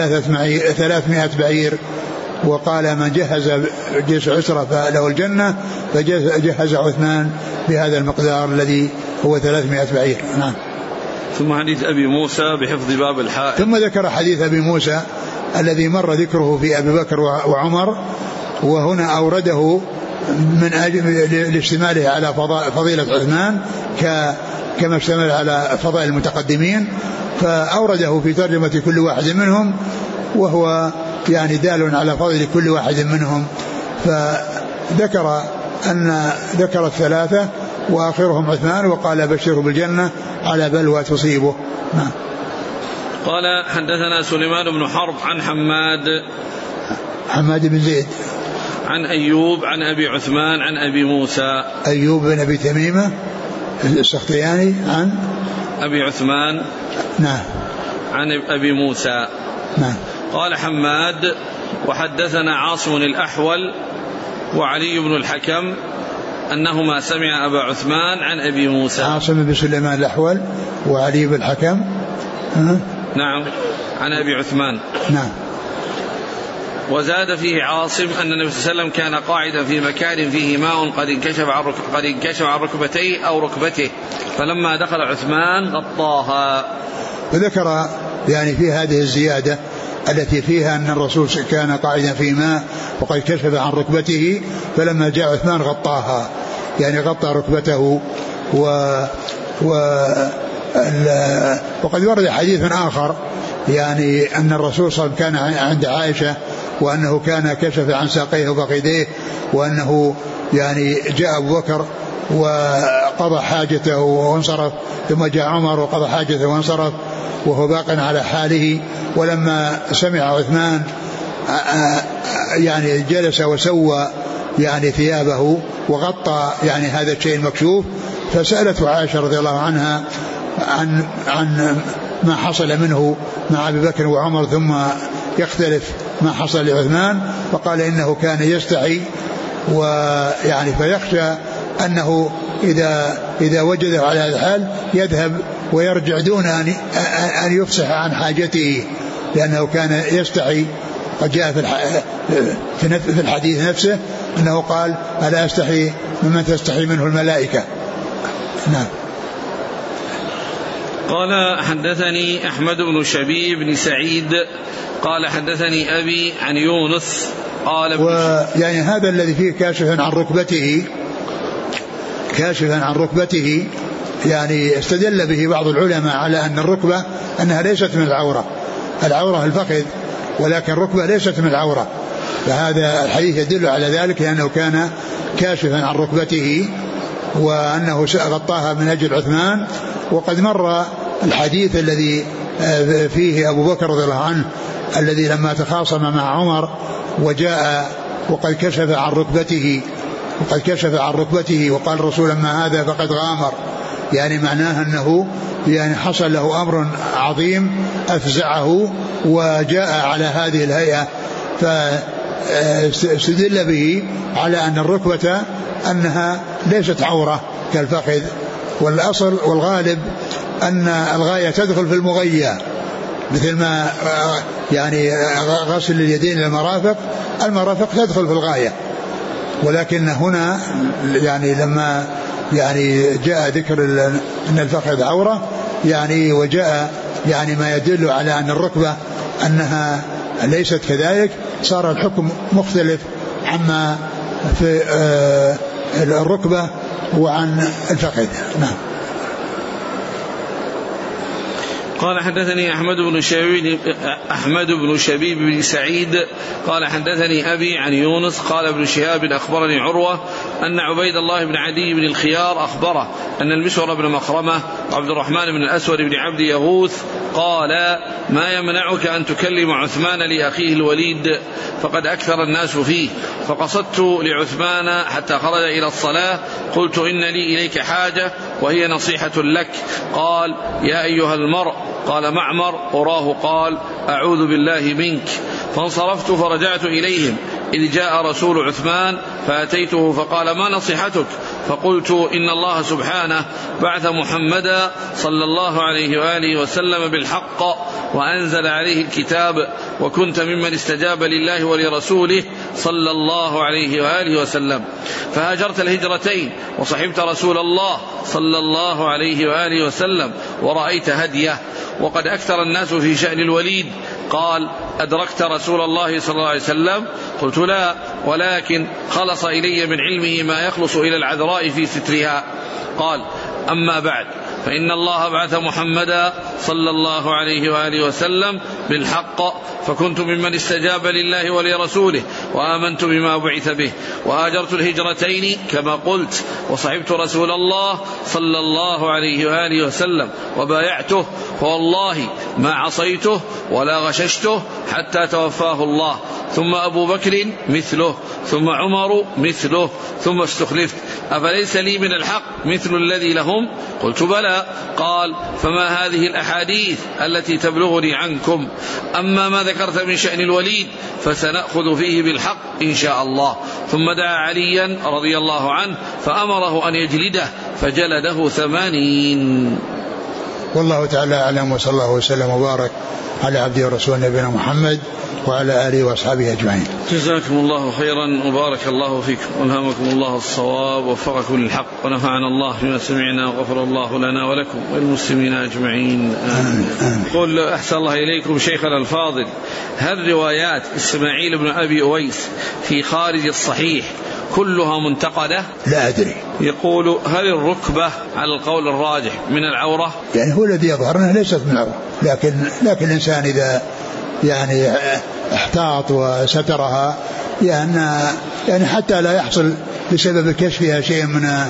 300 بعير. وقال من جهز جيش عسرة فله الجنة، فجهز عثمان بهذا المقدار الذي هو 300 بعير. نعم. ثم حديث أبي موسى بحفظ باب الحائط. ثم ذكر حديث أبي موسى الذي مر ذكره في أبي بكر وعمر، وهنا أورده من أجل لاشتماله على فضيلة عثمان كما اشتمل على فضائل المتقدمين، فأورده في ترجمة كل واحد منهم، وهو يعني دال على فضل كل واحد منهم. فذكر أن ذكر الثلاثة وآخرهم عثمان، وقال بشره بالجنة على بلوى تصيبه. قال حدثنا سليمان بن حرب عن حماد بن زيد عن أيوب عن أبي عثمان عن أبي موسى. أيوب بن أبي تميمة السختياني عن أبي عثمان. نعم. عن أبي موسى. نعم. قال حماد وحدثنا عاصم الأحول وعلي بن الحكم أنهما سمع أبا عثمان عن أبي موسى. عاصم بن سليمان الأحول وعلي بن الحكم. نعم. عن أبي عثمان. نعم. وزاد فيه عاصم أن النبي صلى الله عليه وسلم كان قاعدا في مكان فيه ماء قد انكشف عن ركبتيه أو ركبته، فلما دخل عثمان غطاها. وذكر يعني في هذه الزيادة التي فيها أن الرسول كان قاعدا في ماء وقد كشف عن ركبته، فلما جاء عثمان غطاها، يعني غطى ركبته. وقد ورد حديث آخر يعني أن الرسول صلى الله عليه وسلم كان عند عائشة، وأنه كان كشف عن ساقيه وفخذيه، وأنه يعني جاء أبو بكر وقضى حاجته وانصرف، ثم جاء عمر وقضى حاجته وانصرف وهو باق على حاله. ولما سمع عثمان يعني جلس وسوى يعني ثيابه وغطى يعني هذا الشيء المكشوف، فسألته عائشة رضي الله عنها عن ما حصل منه مع أبي بكر وعمر ثم يختلف ما حصل لعثمان، فقال إنه كان يستحي ويعني فيخشى أنه إذا وجده على هذا الحال يذهب ويرجع دون أن يفصح عن حاجته، لأنه كان يستحي. قد جاء في الحديث نفسه أنه قال ألا أستحي ممن تستحي منه الملائكة. نعم. قال حدثني أحمد بن شبيب بن سعيد قال حدثني أبي عن يونس قال يعني هذا الذي فيه كاشفا عن ركبته يعني استدل به بعض العلماء على أن الركبة أنها ليست من العورة الفخذ، ولكن الركبة ليست من العورة، فهذا الحديث يدل على ذلك لأنه كان كاشفا عن ركبته وأنه غطاها من أجل عثمان. وقد مر الحديث الذي فيه أبو بكر رضي الله عنه الذي لما تخاصم مع عمر وجاء وقد كشف عن ركبته وقال الرسول ما هذا فقد غامر، يعني معناه أنه يعني حصل له أمر عظيم أفزعه وجاء على هذه الهيئة، فاستدل به على أن الركبة أنها ليست عورة كالفخذ. والأصل والغالب أن الغاية تدخل في المغية، مثل ما يعني غسل اليدين المرافق تدخل في الغاية، ولكن هنا يعني لما يعني جاء ذكر أن الفخذ عورة يعني وجاء يعني ما يدل على أن الركبة أنها ليست كذلك، صار الحكم مختلف عما في الركبة وعن الفخذ. نعم. قال حدثني أحمد بن شبيب بن سعيد قال حدثني أبي عن يونس قال ابن شهاب أخبرني عروة أن عبيد الله بن عدي بن الخيار أخبره أن المسور بن مخرمة وعبد الرحمن بن الأسود بن عبد يغوث قال ما يمنعك أن تكلم عثمان لأخيه الوليد فقد أكثر الناس فيه، فقصدت لعثمان حتى خرج إلى الصلاة قلت إن لي إليك حاجة وهي نصيحة لك. قال يا أيها المرء، قال معمر أراه قال أعوذ بالله منك، فانصرفت فرجعت إليهم إذ جاء رسول عثمان فأتيته فقال ما نصيحتك؟ فقلت إن الله سبحانه بعث محمدا صلى الله عليه وآله وسلم بالحق وأنزل عليه الكتاب وكنت ممن استجاب لله ولرسوله صلى الله عليه وآله وسلم، فهاجرت الهجرتين وصحبت رسول الله صلى الله عليه وآله وسلم ورأيت هديه وقد أكثر الناس في شأن الوليد. قال أدركت رسول الله صلى الله عليه وسلم؟ قلت لا، ولكن خلص إلي من علمه ما يخلص إلى العذراء في سترها. قال أما بعد فإن الله بعث محمدا صلى الله عليه وآله وسلم بالحق فكنت ممن استجاب لله ولرسوله وآمنت بما بعث به وهاجرت الهجرتين كما قلت وصحبت رسول الله صلى الله عليه وآله وسلم وبايعته فوالله ما عصيته ولا غششته حتى توفاه الله، ثم أبو بكر مثله ثم عمر مثله ثم استخلفت، أفليس لي من الحق مثل الذي لهم؟ قلت بلى. قال فما هذه الأحاديث التي تبلغني عنكم؟ أما ما ذكرت من شأن الوليد فسنأخذ فيه بالحق إن شاء الله. ثم دعا عليا رضي الله عنه فأمره أن يجلده فجلده 80. والله تعالى أعلم، وصلى الله وسلم وبارك على عبده ورسوله نبينا محمد وعلى آله وأصحابه أجمعين. جزاكم الله خيرا وبارك الله فيكم والهمكم الله الصواب ووفقكم للحق ونفعنا الله بما سمعنا وغفر الله لنا ولكم والمسلمين أجمعين. قل أحسن الله إليكم شيخنا الفاضل، هل روايات إسماعيل بن أبي أويس في خارج الصحيح كلها منتقدة؟ لا أدري. يقول هل الركبة على القول الراجح من العورة؟ يعني هو الذي يظهر أنها ليست من العورة، لكن الإنسان إذا يعني احتاط وسترها يعني حتى لا يحصل بسبب كشفها شيء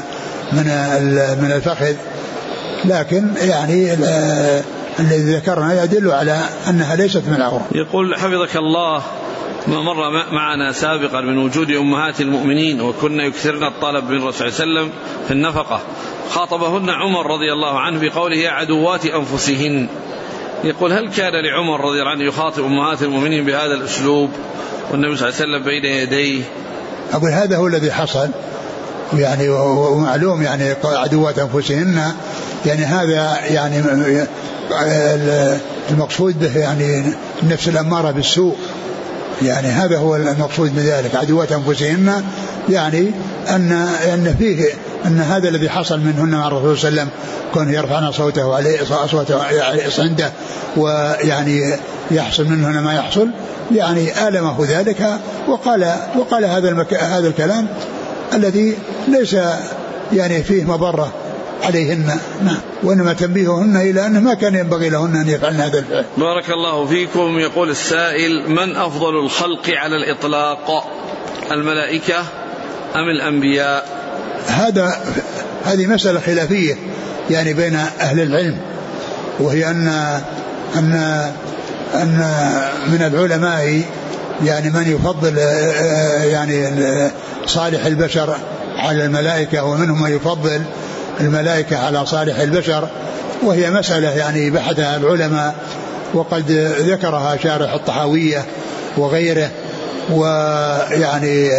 من الفخذ، لكن يعني الذي ذكرنا يدل على أنها ليست من العورة. يقول حفظك الله ما مر معنا سابقا من وجود أمهات المؤمنين وكنا يكثرن الطلب من الرسول صلى الله عليه وسلم في النفقة، خاطبهن عمر رضي الله عنه بقوله عدوات أنفسهن. يقول هل كان لعمر رضي الله عنه يخاطب أمهات المؤمنين بهذا الأسلوب والنبي صلى الله عليه وسلم بين يديه؟ أقول هذا هو الذي حصل يعني، ومعلوم يعني عدوات أنفسهن، يعني هذا يعني المقصود به يعني النفس الأمارة بالسوء، يعني هذا هو المقصود بذلك، عدوات أنفسهن يعني أن فيه أن هذا الذي حصل منهن مع الرسول صلى الله عليه وسلم كون يرفعن صوته عليه عنده ويعني يحصل منهن ما يحصل يعني آلمه ذلك وقال هذا الكلام الذي ليس يعني فيه مضرة عليهن. نعم. وإنما تنبيههن إلى أنه ما كان ينبغي لهن أن يفعلن هذا الفعل. بارك الله فيكم. يقول السائل: من أفضل الخلق على الإطلاق، الملائكة أم الأنبياء؟ هذه مسألة خلافية يعني بين أهل العلم، وهي أن من العلماء يعني من يفضل يعني صالح البشر على الملائكة، ومنهم من يفضل الملائكة على صالح البشر، وهي مسألة يعني بحثها العلماء، وقد ذكرها شارح الطحاوية وغيره. ويعني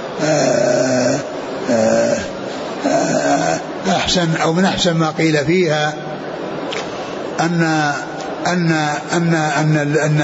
أحسن أو من أحسن ما قيل فيها أن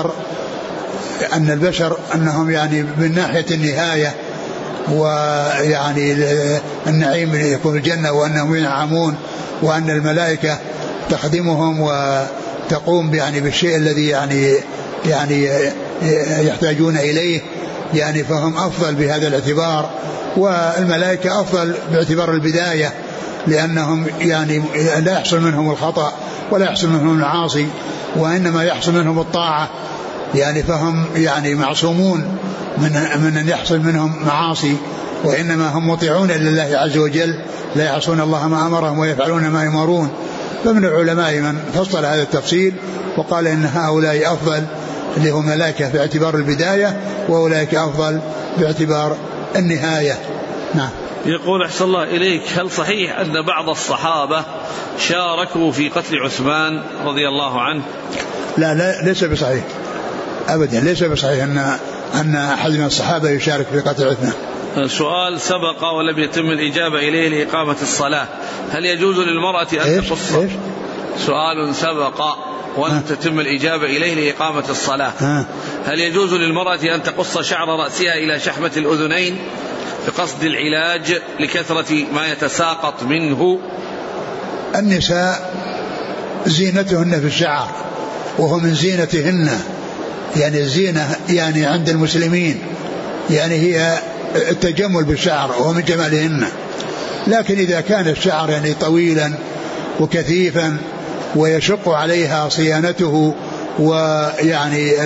البشر أنهم يعني من ناحية النهاية ويعني النعيم يكون الجنة وأنهم ينعمون، وأن الملائكة تخدمهم وتقوم يعني بالشيء الذي يعني يحتاجون إليه، يعني فهم أفضل بهذا الاعتبار. والملائكة أفضل باعتبار البداية، لأنهم يعني لا يحصل منهم الخطأ ولا يحصل منهم العاصي، وإنما يحصل منهم الطاعة، يعني فهم يعني معصومون من أن يحصل منهم معاصي، وإنما هم مطيعون لله عز وجل، لا يعصون الله ما أمرهم ويفعلون ما يمرون. فمن العلماء من فصل هذا التفصيل وقال إن هؤلاء أفضل اللي هم ملائكة باعتبار البداية، وأولئك أفضل باعتبار النهاية. نعم. يقول: أحسن الله إليك، هل صحيح أن بعض الصحابة شاركوا في قتل عثمان رضي الله عنه؟ لا ليس بصحيح أبدا، ليس بصحيح أن أحد من الصحابة يشارك في قتل عثمان. سؤال سبق ولم يتم الإجابة إليه لإقامة الصلاة، هل يجوز للمرأة أن تقص؟ سؤال سبق ولم تتم الإجابة إليه لإقامة الصلاة. هل يجوز للمرأة أن تقص شعر رأسها إلى شحمة الأذنين بقصد العلاج لكثرة ما يتساقط منه؟ النساء زينتهن في الشعر، وهو من زينتهن، يعني الزينة يعني عند المسلمين يعني هي التجمل بالشعر وهو من جمالهن. لكن إذا كان الشعر يعني طويلا وكثيفا ويشق عليها صيانته ويعني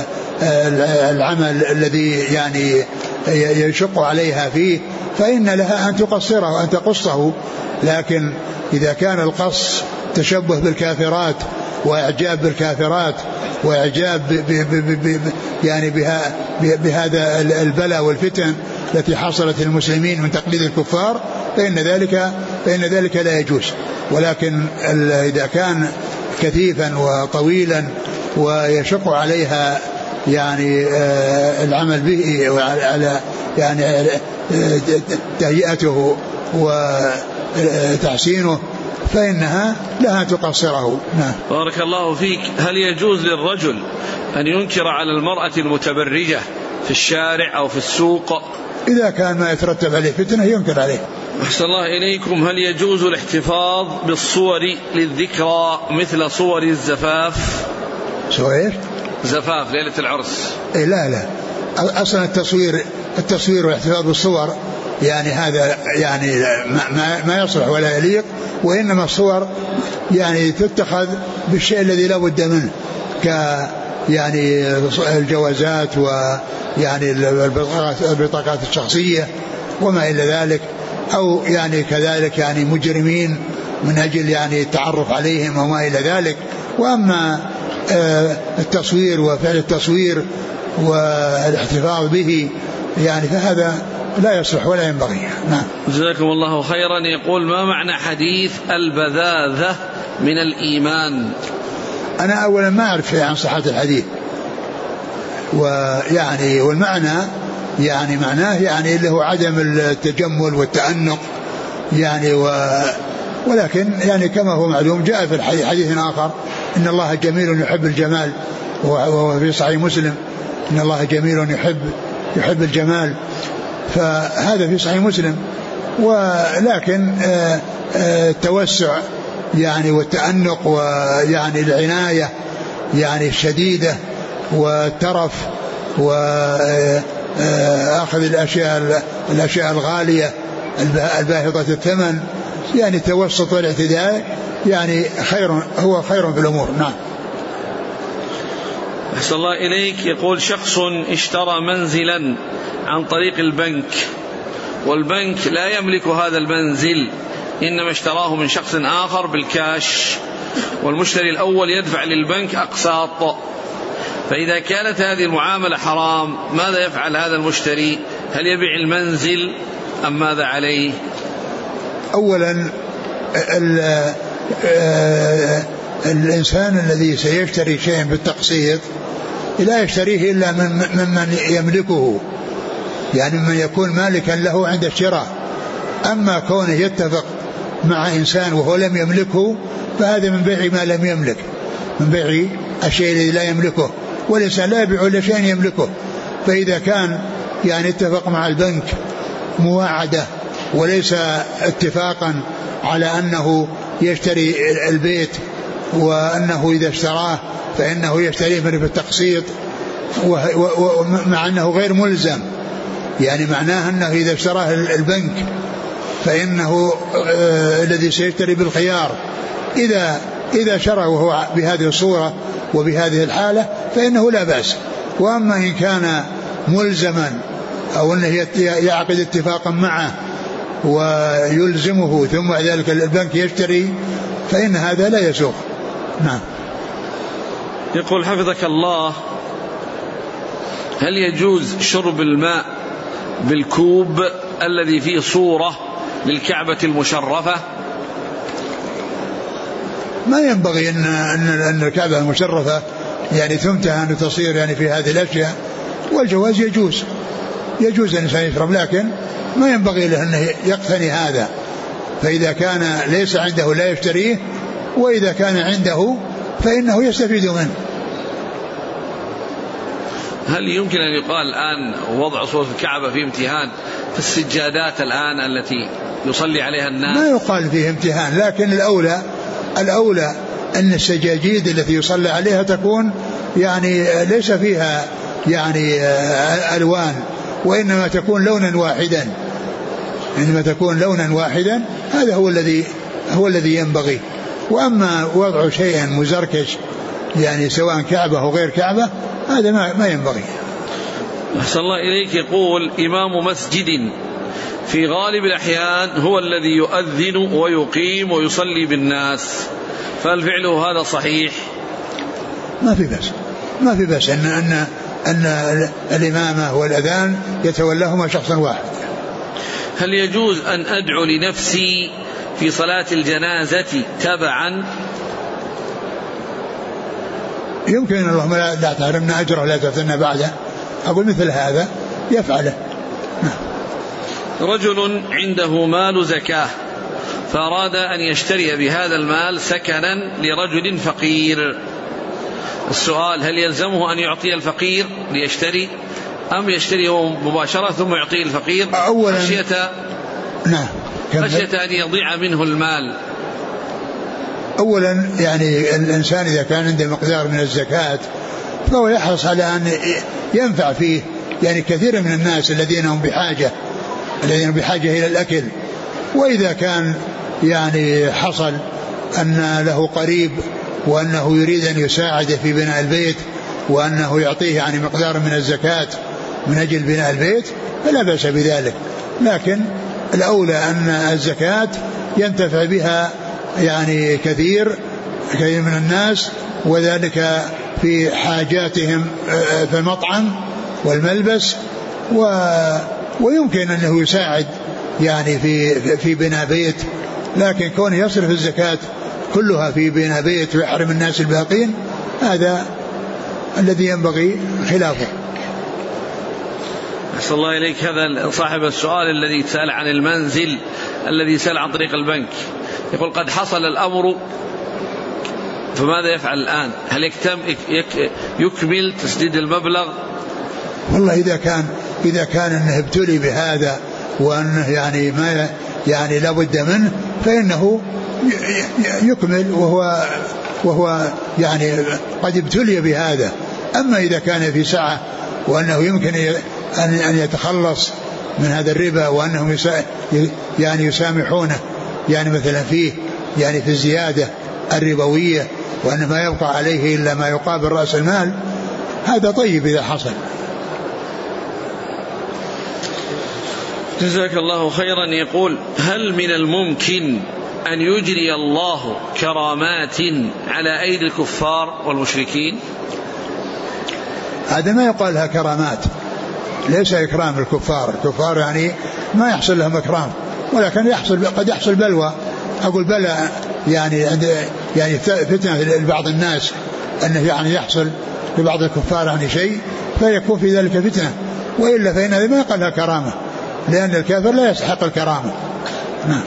العمل الذي يعني يشق عليها فيه، فإن لها أن تقصره وأن تقصه. لكن إذا كان القص تشبه بالكافرات وإعجاب بالكافرات وإعجاب يعني بهذا البلاء والفتن التي حصلت للمسلمين من تقليد الكفار، فإن ذلك لا يجوز. ولكن إذا كان كثيفا وطويلا ويشق عليها يعني العمل به وعلى يعني تهيئته وتحسينه، فإنها لها تقصره. نعم. بارك الله فيك. هل يجوز للرجل أن ينكر على المرأة المتبرجة في الشارع أو في السوق؟ إذا كان ما يترتب عليه فتنة ينكر عليه. أحسن الله إليكم. هل يجوز الاحتفاظ بالصور للذكرى مثل صور الزفاف؟ صور زفاف ليلة العرس؟ لا أصلا التصوير والاحتفاظ بالصور يعني هذا يعني ما يصلح ولا يليق، وإنما الصور يعني تتخذ بالشيء الذي لا بد منه، يعني الجوازات ويعني البطاقات الشخصية وما إلى ذلك، أو يعني كذلك يعني مجرمين من أجل يعني التعرف عليهم وما إلى ذلك. وأما التصوير وفعل التصوير والاحتفاظ به يعني فهذا لا يصلح ولا ينبغي. نعم. جزاكم الله خيرا. يقول: ما معنى حديث البذاذة من الإيمان؟ أنا أولا ما أعرف شيء عن صحة الحديث، ويعني والمعنى يعني معناه يعني اللي هو عدم التجمل والتأنق يعني ولكن يعني كما هو معلوم جاء في حديث آخر إن الله جميل يحب الجمال، وهو في صحيح مسلم إن الله جميل يحب الجمال. فهذا في صحيح مسلم. ولكن التوسع يعني والتأنق ويعني العناية يعني الشديدة والترف وأخذ الأشياء الغالية الباهظة الثمن، يعني التوسط والاعتداء يعني هو خير في الأمور. نعم. أحسن الله إليك. يقول شخص اشترى منزلا عن طريق البنك، والبنك لا يملك هذا المنزل، إنما اشتراه من شخص آخر بالكاش، والمشتري الأول يدفع للبنك أقساط، فإذا كانت هذه المعاملة حرام ماذا يفعل هذا المشتري؟ هل يبيع المنزل أم ماذا عليه؟ أولا الإنسان الذي سيشتري شيئا بالتقسيط لا يشتريه إلا ممن يملكه، يعني من يكون مالكا له عند الشراء. أما كونه يتفق مع إنسان وهو لم يملكه فهذا من بيع ما لم يملك، من بيع الشيء الذي لا يملكه، والإنسان لا يبيع إلا شيء يملكه. فإذا كان يعني اتفق مع البنك مواعدة وليس اتفاقا على أنه يشتري البيت، وأنه إذا اشتراه فإنه يشتريه من التقسيط، ومع أنه غير ملزم، يعني معناه أنه إذا اشتراه البنك فإنه الذي سيشتري بالخيار، إذا شرى وهو بهذه الصورة وبهذه الحالة فإنه لا بأس. وأما إن كان ملزما أو أنه يعقد اتفاقا معه ويلزمه ثم ذلك البنك يشتري فإن هذا لا يسوغ. نعم. يقول حفظك الله هل يجوز شرب الماء بالكوب الذي فيه صورة للكعبة المشرفة؟ ما ينبغي أن الكعبة المشرفة يعني تمتهن وتصير يعني في هذه الأشياء، والجواز يجوز أن الإنسان يشرب، لكن ما ينبغي له أنه يقتني هذا. فإذا كان ليس عنده لا يشتريه، وإذا كان عنده فإنه يستفيد منه. هل يمكن أن يقال الآن وضع صورة الكعبة في امتهان في السجادات الآن التي يصلي عليها الناس؟ ما يقال فيه امتهان، لكن الأولى أن السجاجيد التي يصلي عليها تكون يعني ليس فيها يعني ألوان، وإنما تكون لونا واحدا، إنما تكون لونا واحدا، هذا هو الذي ينبغي. وأما وضع شيء مزركش يعني سواء كعبة أو غير كعبة هذا ما ينبغي. أحسن الله إليك. يقول إمام مسجد في غالب الأحيان هو الذي يؤذن ويقيم ويصلي بالناس، فهل فعله هذا صحيح؟ ما في بأس أن الإمامة والأذان يتولاهما شخص واحد. هل يجوز أن أدعو لنفسي في صلاة الجنازة تبعا؟ يمكن اللهم لا تحرمنا أجره لا تفتنا بعده، أقول مثل هذا يفعله. رجل عنده مال زكاة فأراد أن يشتري بهذا المال سكنا لرجل فقير، السؤال هل يلزمه أن يعطي الفقير ليشتري أم يشتريه مباشرة ثم يعطيه الفقير خشية أن يضيع منه المال؟ أولا يعني الإنسان إذا كان عنده مقدار من الزكاة فهو يحرص على أن ينفع فيه، يعني كثير من الناس الذين هم بحاجة إلى الأكل. وإذا كان يعني حصل أن له قريب وأنه يريد أن يساعد في بناء البيت وأنه يعطيه يعني مقدار من الزكاة من أجل بناء البيت فلا بأس بذلك، لكن الأولى أن الزكاة ينتفع بها يعني كثير من الناس، وذلك في حاجاتهم في المطعم والملبس، ويمكن أنه يساعد يعني في بناء بيت، لكن كونه يصرف الزكاة كلها في بناء بيت ويحرم الناس الباقين هذا الذي ينبغي خلافه. أحسن الله إليك. هذا صاحب السؤال الذي سأل عن المنزل الذي سأل عن طريق البنك يقول قد حصل الأمر فماذا يفعل الآن؟ هل يكمل تسديد المبلغ؟ والله إذا كان أنه ابتلي بهذا وأنه يعني ما يعني لا بد منه فإنه يكمل وهو يعني قد ابتلي بهذا. أما إذا كان في سعة وأنه يمكن أن يتخلص من هذا الربا وأنهم يعني يسامحونه يعني مثلا فيه يعني في الزيادة الربوية وأن ما يبقى عليه إلا ما يقابل رأس المال، هذا طيب إذا حصل. جزاك الله خيرا. يقول: هل من الممكن أن يجري الله كرامات على أيدي الكفار والمشركين؟ هذا ما يقال لها كرامات، ليس إكرام الكفار. الكفار يعني ما يحصل لهم إكرام، ولكن قد يحصل بلوى. أقول بلى يعني فتنة لبعض الناس أنه يعني يحصل لبعض الكفار يعني شيء فيكون في ذلك فتنة، وإلا فإن هذا ما يقال لها كرامة، لأن الكافر لا يستحق الكرامة. نعم.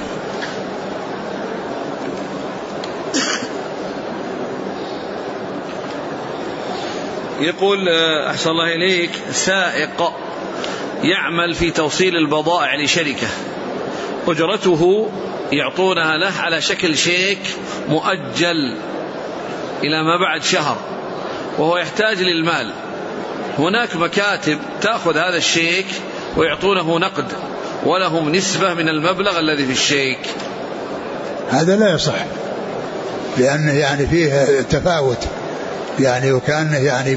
يقول: أحسن الله إليك، سائق يعمل في توصيل البضائع لشركة، أجرته يعطونها له على شكل شيك مؤجل إلى ما بعد شهر، وهو يحتاج للمال. هناك مكاتب تأخذ هذا الشيك ويعطونه نقد ولهم نسبة من المبلغ الذي في الشيك. هذا لا يصح، لأنه يعني فيه تفاوت، يعني وكان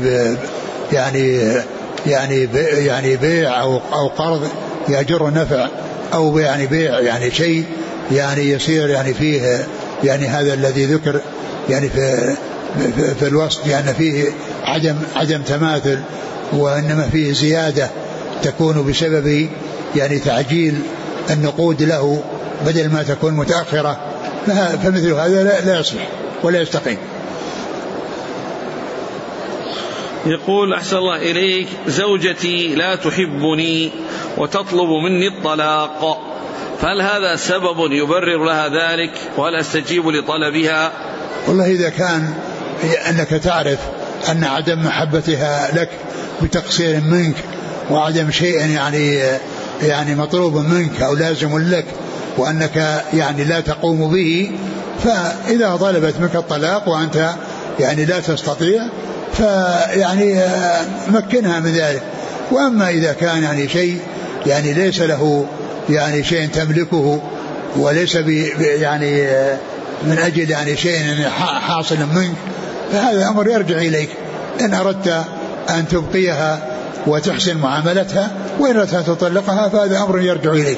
يعني بيع أو قرض يجر نفع، أو يعني بيع يعني شيء يعني يصير يعني فيه يعني هذا الذي ذكر يعني في الوصف يعني فيه عدم تماثل، وإنما فيه زيادة تكون بسبب يعني تعجيل النقود له بدل ما تكون متأخرة، فمثل هذا لا يصلح ولا يستقيم. يقول: أحسن الله إليك، زوجتي لا تحبني وتطلب مني الطلاق، فهل هذا سبب يبرر لها ذلك، وهل أستجيب لطلبها؟ والله إذا كان أنك تعرف أن عدم محبتها لك بتقصير منك وعدم شيء يعني مطلوب منك أو لازم لك وأنك يعني لا تقوم به، فإذا طلبت منك الطلاق وأنت يعني لا تستطيع فيعني مكنها من ذلك. وأما إذا كان يعني شيء يعني ليس له يعني شيء تملكه وليس يعني من أجل يعني شيء حاصل منك، فهذا أمر يرجع إليك. إن أردت أن تبقيها وتحسن معاملتها، وإن أردت أن تطلقها فهذا أمر يرجع إليك.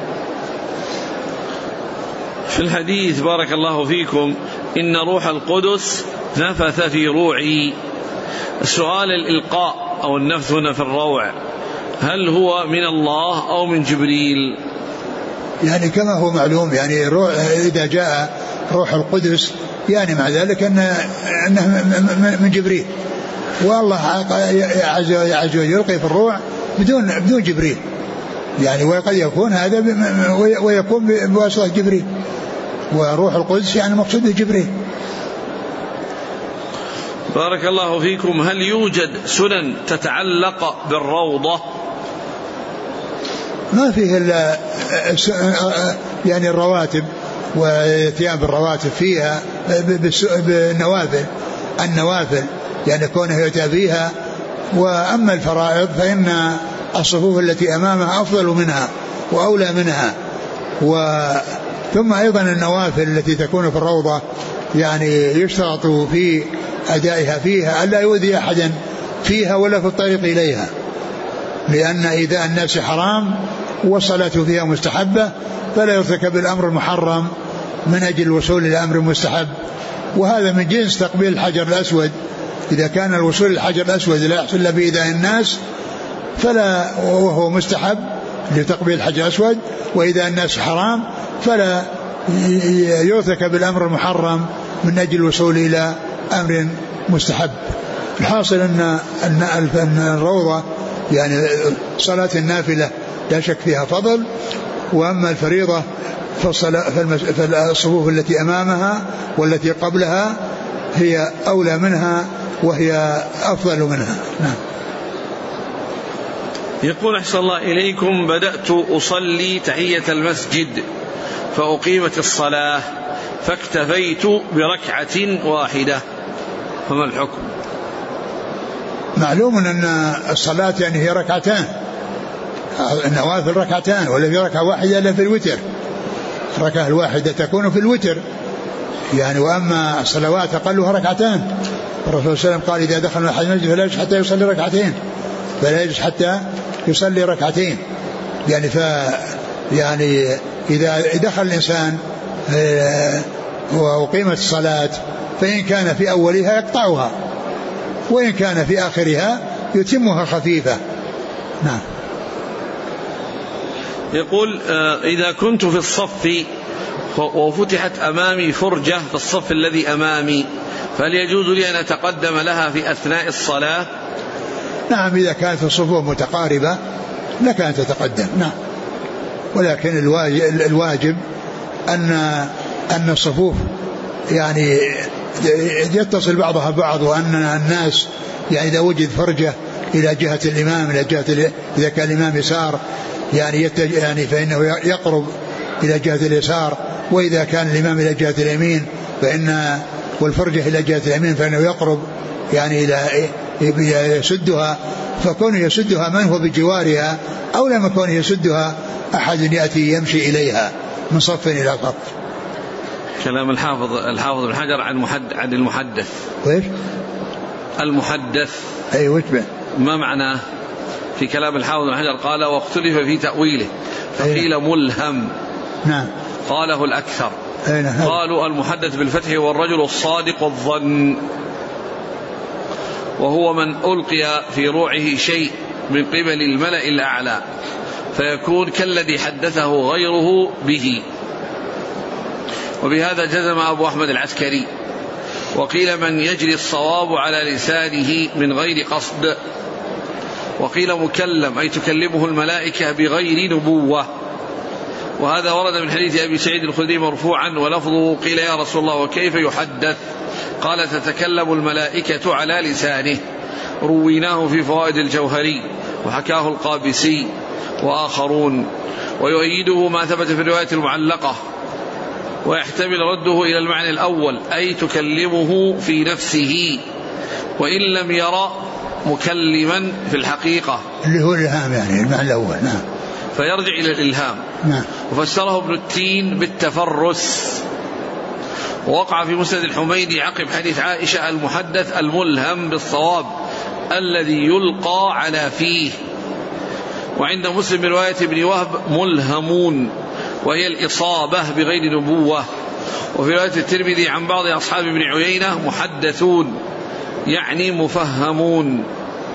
في الحديث بارك الله فيكم: إن روح القدس نفث في روعي. السؤال: الإلقاء أو النفث هنا في الروع هل هو من الله أو من جبريل؟ يعني كما هو معلوم يعني إذا جاء روح القدس يعني مع ذلك أنه من جبريل، والله عز وجل يلقي في الروع بدون جبريل يعني، وقد يكون هذا ويكون بواسطة جبريل، وروح القدس يعني مقصود جبريل. بارك الله فيكم. هل يوجد سنن تتعلق بالروضة؟ ما فيه إلا يعني الرواتب واتيان بالرواتب فيها النوافل يعني كونه يؤتى بها. وأما الفرائض فإن الصفوف التي أمامها أفضل منها وأولى منها. ثم أيضا النوافل التي تكون في الروضة يعني يشترط في أدائها فيها ألا يؤذي أحدا فيها ولا في الطريق إليها، لأن إيذاء الناس حرام والصلاة فيها مستحبة، فلا يرتكب الأمر المحرم من أجل الوصول إلى أمر مستحب. وهذا من جنس تقبيل الحجر الأسود، إذا كان الوصول للحجر الأسود لا يحصل إلا بإيذاء الناس فلا، وهو مستحب لتقبيل الحجر الأسود، وإذا الناس حرام فلا يرتكب الأمر المحرم من أجل الوصول إلى أمر مستحب. الحاصل أن الروضة يعني صلاة النافلة لا شك فيها فضل، وأما الفريضة فالصفوف التي أمامها والتي قبلها هي أولى منها وهي أفضل منها. نعم. يقول أحسن الله إليكم: بدأت أصلي تحية المسجد فأقيمت الصلاة فاكتفيت بركعة واحدة، فما الحكم؟ معلوم أن الصلاة يعني هي ركعتان، النوافل ركعتان، ولا في ركعة واحدة إلا في الوتر، الركعة الواحدة تكون في الوتر يعني، وأما الصلوات أقلها ركعتان. الرسول صلى الله عليه وسلم قال: إذا دخل أحد المسجد فلا يجلس حتى يصلي ركعتين، فلا يجلس حتى يصلي ركعتين يعني. يعني إذا دخل الإنسان وأقيمت الصلاة فإن كان في أولها يقطعها، وإن كان في آخرها يتمها خفيفة. نعم. يقول: إذا كنت في الصف وفتحت أمامي فرجة في الصف الذي أمامي، فهل يجوز لي أن أتقدم لها في أثناء الصلاة؟ نعم، إذا كانت الصفوف متقاربة لك أن تتقدم. نعم، ولكن الواجب أن الصفوف يعني يتصل بعضها بعض، وأن الناس يعني إذا وجد فرجة إلى جهة الإمام، إلى جهة إذا كان الإمام يسار يعني فإنه يقرب إلى جهة اليسار، وإذا كان الإمام إلى جهة اليمين والفرجة إلى جهة اليمين فإنه يقرب يعني إلى يسدها، فكون يسدها من هو بجوارها، أو لما كون يسدها أحد يأتي يمشي إليها من صف إلى صف. كلام الحافظ بن حجر عن المحدث. وإيش؟ المحدث. أي وجبه. ما معناه في كلام الحافظ بن حجر؟ قال: واختلف في تأويله، فقيل ملهم. نعم. قاله الأكثر. قالوا: المحدث بالفتح هو الرجل الصادق الظن، وهو من ألقي في روعه شيء من قبل الملأ الأعلى فيكون كالذي حدثه غيره به. وبهذا جزم أبو أحمد العسكري. وقيل: من يجري الصواب على لسانه من غير قصد. وقيل: مكلم، أي تكلمه الملائكة بغير نبوة. وهذا ورد من حديث أبي سعيد الخدري مرفوعا ولفظه: قيل: يا رسول الله وكيف يحدث؟ قال: تتكلم الملائكة على لسانه. رويناه في فوائد الجوهري، وحكاه القابسي وآخرون. ويؤيده ما ثبت في الرواية المعلقة، ويحتمل رده إلى المعنى الأول، أي تكلمه في نفسه، وإن لم يرى مكلما في الحقيقة، اللي هو الإلهام يعني المعنى الأول. نعم. فيرجع إلى الإلهام. نعم. وفسره ابن التين بالتفرس. ووقع في مسند الحميدي عقب حديث عائشة: المحدث الملهم بالصواب الذي يلقى على فيه. وعند مسلم برواية ابن وهب: ملهمون، وهي الإصابة بغير نبوة. وفي رواية الترمذي عن بعض أصحاب ابن عيينة: محدثون، يعني مفهمون.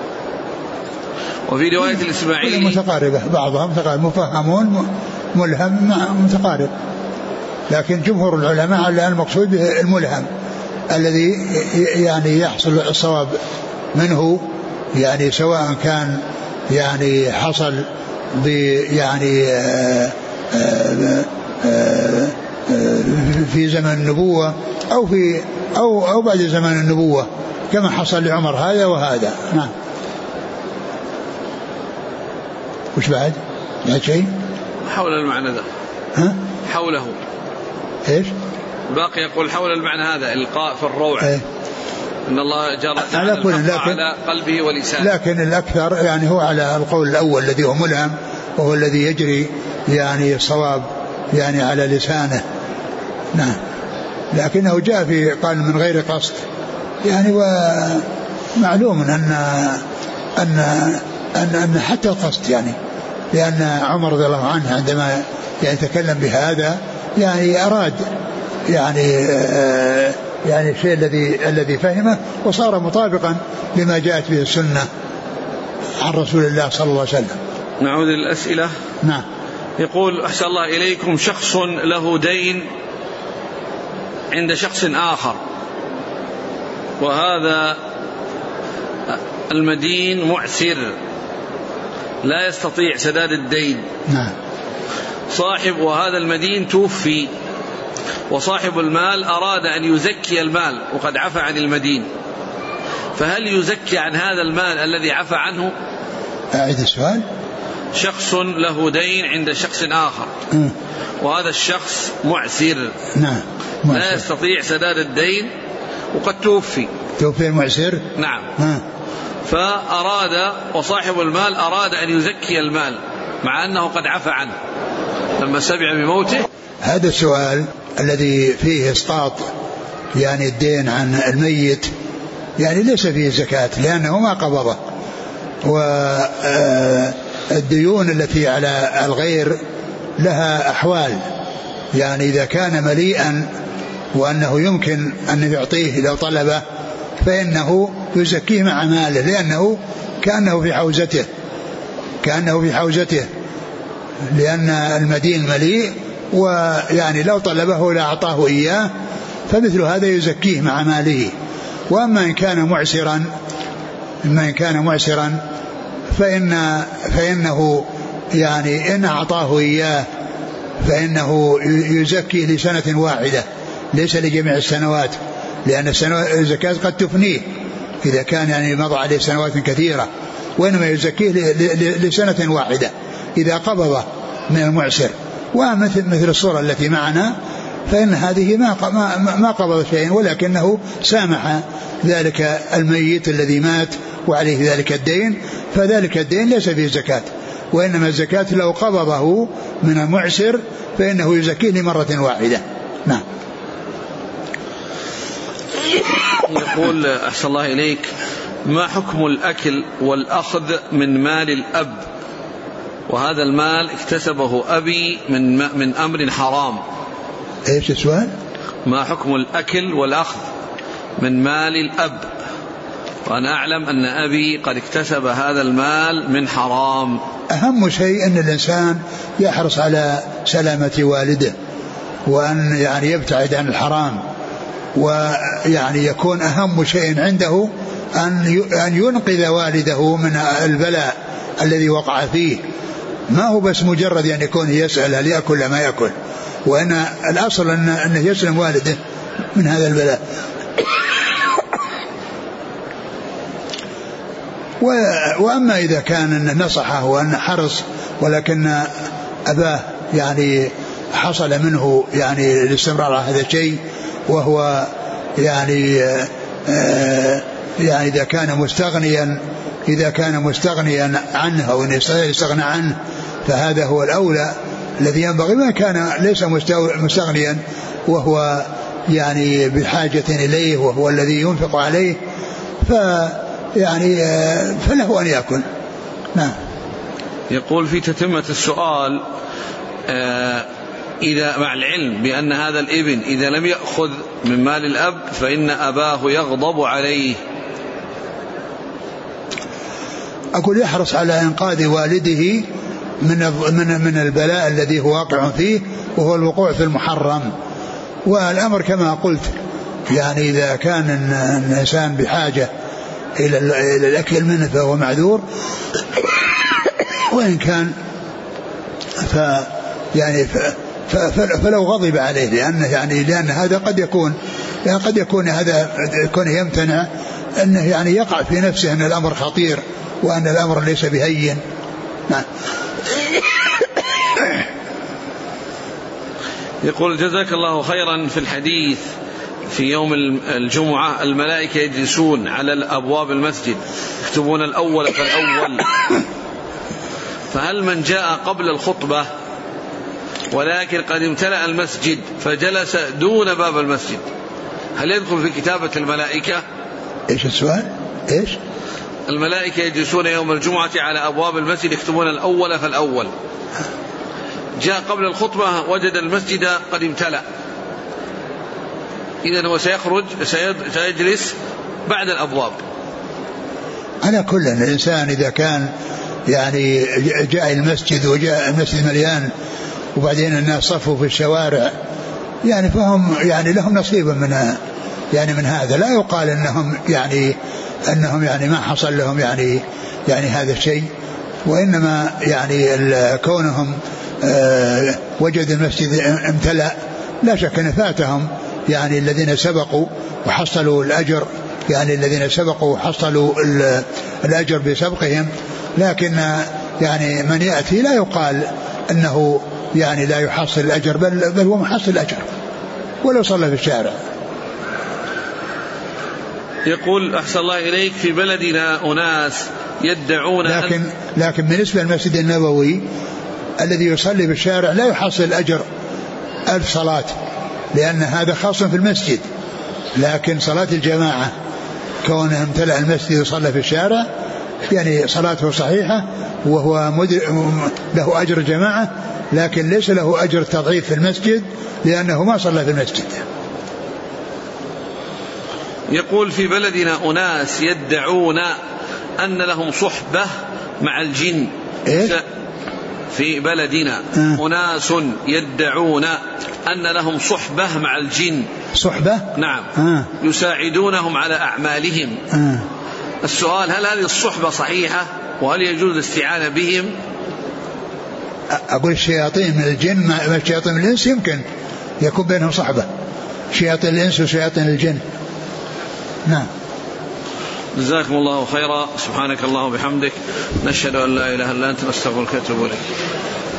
وفي رواية الإسماعيلي متقاربة، بعضها متقارب، مفهمون ملهم متقارب، لكن جمهور العلماء على المقصود الملهم الذي يعني يحصل الصواب منه، يعني سواء كان يعني حصل يعني في زمن النبوة أو بعد زمن النبوة، كما حصل لعمر هذا وهذا. نعم. وش بعد شيء حول المعنى ذا؟ ها؟ حوله ايش؟ باقي يقول حول المعنى هذا إلقاء في الروع. إن الله جرى على قلبه ولسانه. لكن الأكثر يعني هو على القول الأول الذي هو ملهم، وهو الذي يجري يعني الصواب يعني على لسانه. نعم. لكنه جاء في قال من غير قصد يعني، ومعلوم أن حتى القصد يعني، لأن عمر رضي الله عنه عندما يتكلم بهذا يعني أراد يعني الشيء الذي فهمه وصار مطابقا لما جاءت به السنة عن رسول الله صلى الله عليه وسلم. نعود للأسئلة. نعم. يقول: أحسن الله إليكم، شخص له دين عند شخص آخر، وهذا المدين معسر لا يستطيع سداد الدين. نعم. وهذا المدين توفي، وصاحب المال أراد أن يزكي المال وقد عفى عن المدين، فهل يزكي عن هذا المال الذي عفى عنه أعيد السؤال. شخص له دين عند شخص آخر وهذا الشخص معسر. نعم. لا يستطيع سداد الدين وقد توفي المعسر. نعم. فأراد وصاحب المال أراد أن يزكي المال مع أنه قد عفى عنه لما سمع بموته. هذا السؤال الذي فيه إسقاط يعني الدين عن الميت يعني ليس فيه زكاة لأنه ما قبضه، والديون التي على الغير لها أحوال، يعني إذا كان مليئا وأنه يمكن أن يعطيه لو طلبه فإنه يزكيه مع ماله لأنه كأنه في حوزته لأن المدين مليء، ويعني لو طلبه لأعطاه إياه فمثل هذا يزكيه مع ماله. وأما إن كان معسرا فإنه يعني إن أعطاه إياه فإنه يزكيه لسنة واحدة ليس لجميع السنوات، لأن الزكاة قد تفنيه إذا كان يعني مضى عليه سنوات كثيرة، وإنما يزكيه لسنة واحدة إذا قبض من المعسر. ومثل الصورة التي معنا فإن هذه ما قبض شيء ولكنه سامح ذلك الميت الذي مات وعليه ذلك الدين، فذلك الدين ليس فيه زكاة، وإنما الزكاة لو قبضه من المعسر فإنه يزكيه لمرة واحدة. نعم. يقول أحسن الله إليك: ما حكم الأكل والأخذ من مال الأب وهذا المال اكتسبه أبي من أمر حرام؟ ايش السؤال؟ ما حكم الأكل والأخذ من مال الأب وأنا أعلم أن أبي قد اكتسب هذا المال من حرام. أهم شيء أن الإنسان يحرص على سلامة والده وأن يعني يبتعد عن الحرام، ويعني يكون أهم شيء عنده أن ينقذ والده من البلاء الذي وقع فيه، ما هو بس مجرد يعني يكون يسأل هل يأكل ما يأكل، وأن الأصل أنه يسلم والده من هذا البلاء. وأما إذا كان نصحه وأن حرص ولكن أباه يعني حصل منه يعني الاستمرار على هذا الشيء، وهو يعني إذا كان مستغنيا عنه أو يستغنى عنه فهذا هو الأولى الذي ينبغي. ما كان ليس مستغنيا وهو يعني بحاجة إليه وهو الذي ينفق عليه فله أن يأكل. نعم. يقول في تتمة السؤال: إذا مع العلم بأن هذا الابن إذا لم يأخذ من مال الأب فإن أباه يغضب عليه، أقول يحرص على إنقاذ والده من البلاء الذي هو واقع فيه وهو الوقوع في المحرم. والأمر كما قلت يعني إذا كان الإنسان بحاجة إلى الأكل منه فهو معذور، وإن كان فلو غضب عليه لأن هذا قد يكون هذا يمتنع أنه يعني يقع في نفسه أن الأمر خطير وأن الأمر ليس بهين. نعم. يقول: جزاك الله خيرا، في الحديث في يوم الجمعة الملائكة يجلسون على الأبواب المسجد يكتبون الأول فالأول، فهل من جاء قبل الخطبة ولكن قد امتلأ المسجد فجلس دون باب المسجد هل يدخل في كتابة الملائكة؟ إيش السؤال؟ إيش؟ الملائكة يجلسون يوم الجمعة على أبواب المسجد يكتبون الأول فالأول، جاء قبل الخطبة وجد المسجد قد امتلأ، إذن هو سيخرج سيجلس بعد الأبواب. على كل الإنسان إذا كان يعني جاء المسجد وجاء المسجد مليان وبعدين الناس صفوا في الشوارع يعني فهم يعني لهم نصيب من هذا، لا يقال أنهم ما حصل لهم يعني هذا الشيء، وإنما يعني كونهم وجد المسجد امتلأ لا شك أن فاتهم يعني الذين سبقوا وحصلوا الأجر، يعني الذين سبقوا حصلوا الأجر بسبقهم، لكن يعني من يأتي لا يقال أنه يعني لا يحصل الأجر، بل هو محصل الأجر ولو صلى في الشارع. يقول أحسن الله إليك في بلدنا أناس يدعون لكن بالنسبة للمسجد النبوي الذي يصلي في الشارع لا يحصل الأجر 1000 صلاة، لأن هذا خاص في المسجد. لكن صلاة الجماعة كونه امتلأ المسجد وصلى في الشارع يعني صلاته صحيحة وهو له أجر الجماعة، لكن ليس له أجر تضعيف في المسجد لأنه ما صلى في المسجد. يقول في بلدنا أناس يدعون أن لهم صحبة مع الجن. إيه؟ في بلدنا أناس يدعون أن لهم صحبة مع الجن. صحبة؟ نعم. يساعدونهم على أعمالهم. السؤال: هل هذه الصحبة صحيحة؟ وهل يجوز الاستعانة بهم؟ أقول الشياطين من الجن مع شياطين الإنس يمكن يكون بينهم صحبة، شياطين الإنس وشياطين الجن. نعم. جزاكم الله خيرا. سبحانك اللهم وبحمدك، نشهد أن لا إله إلا أنت، نستغفرك ونتوب إليك.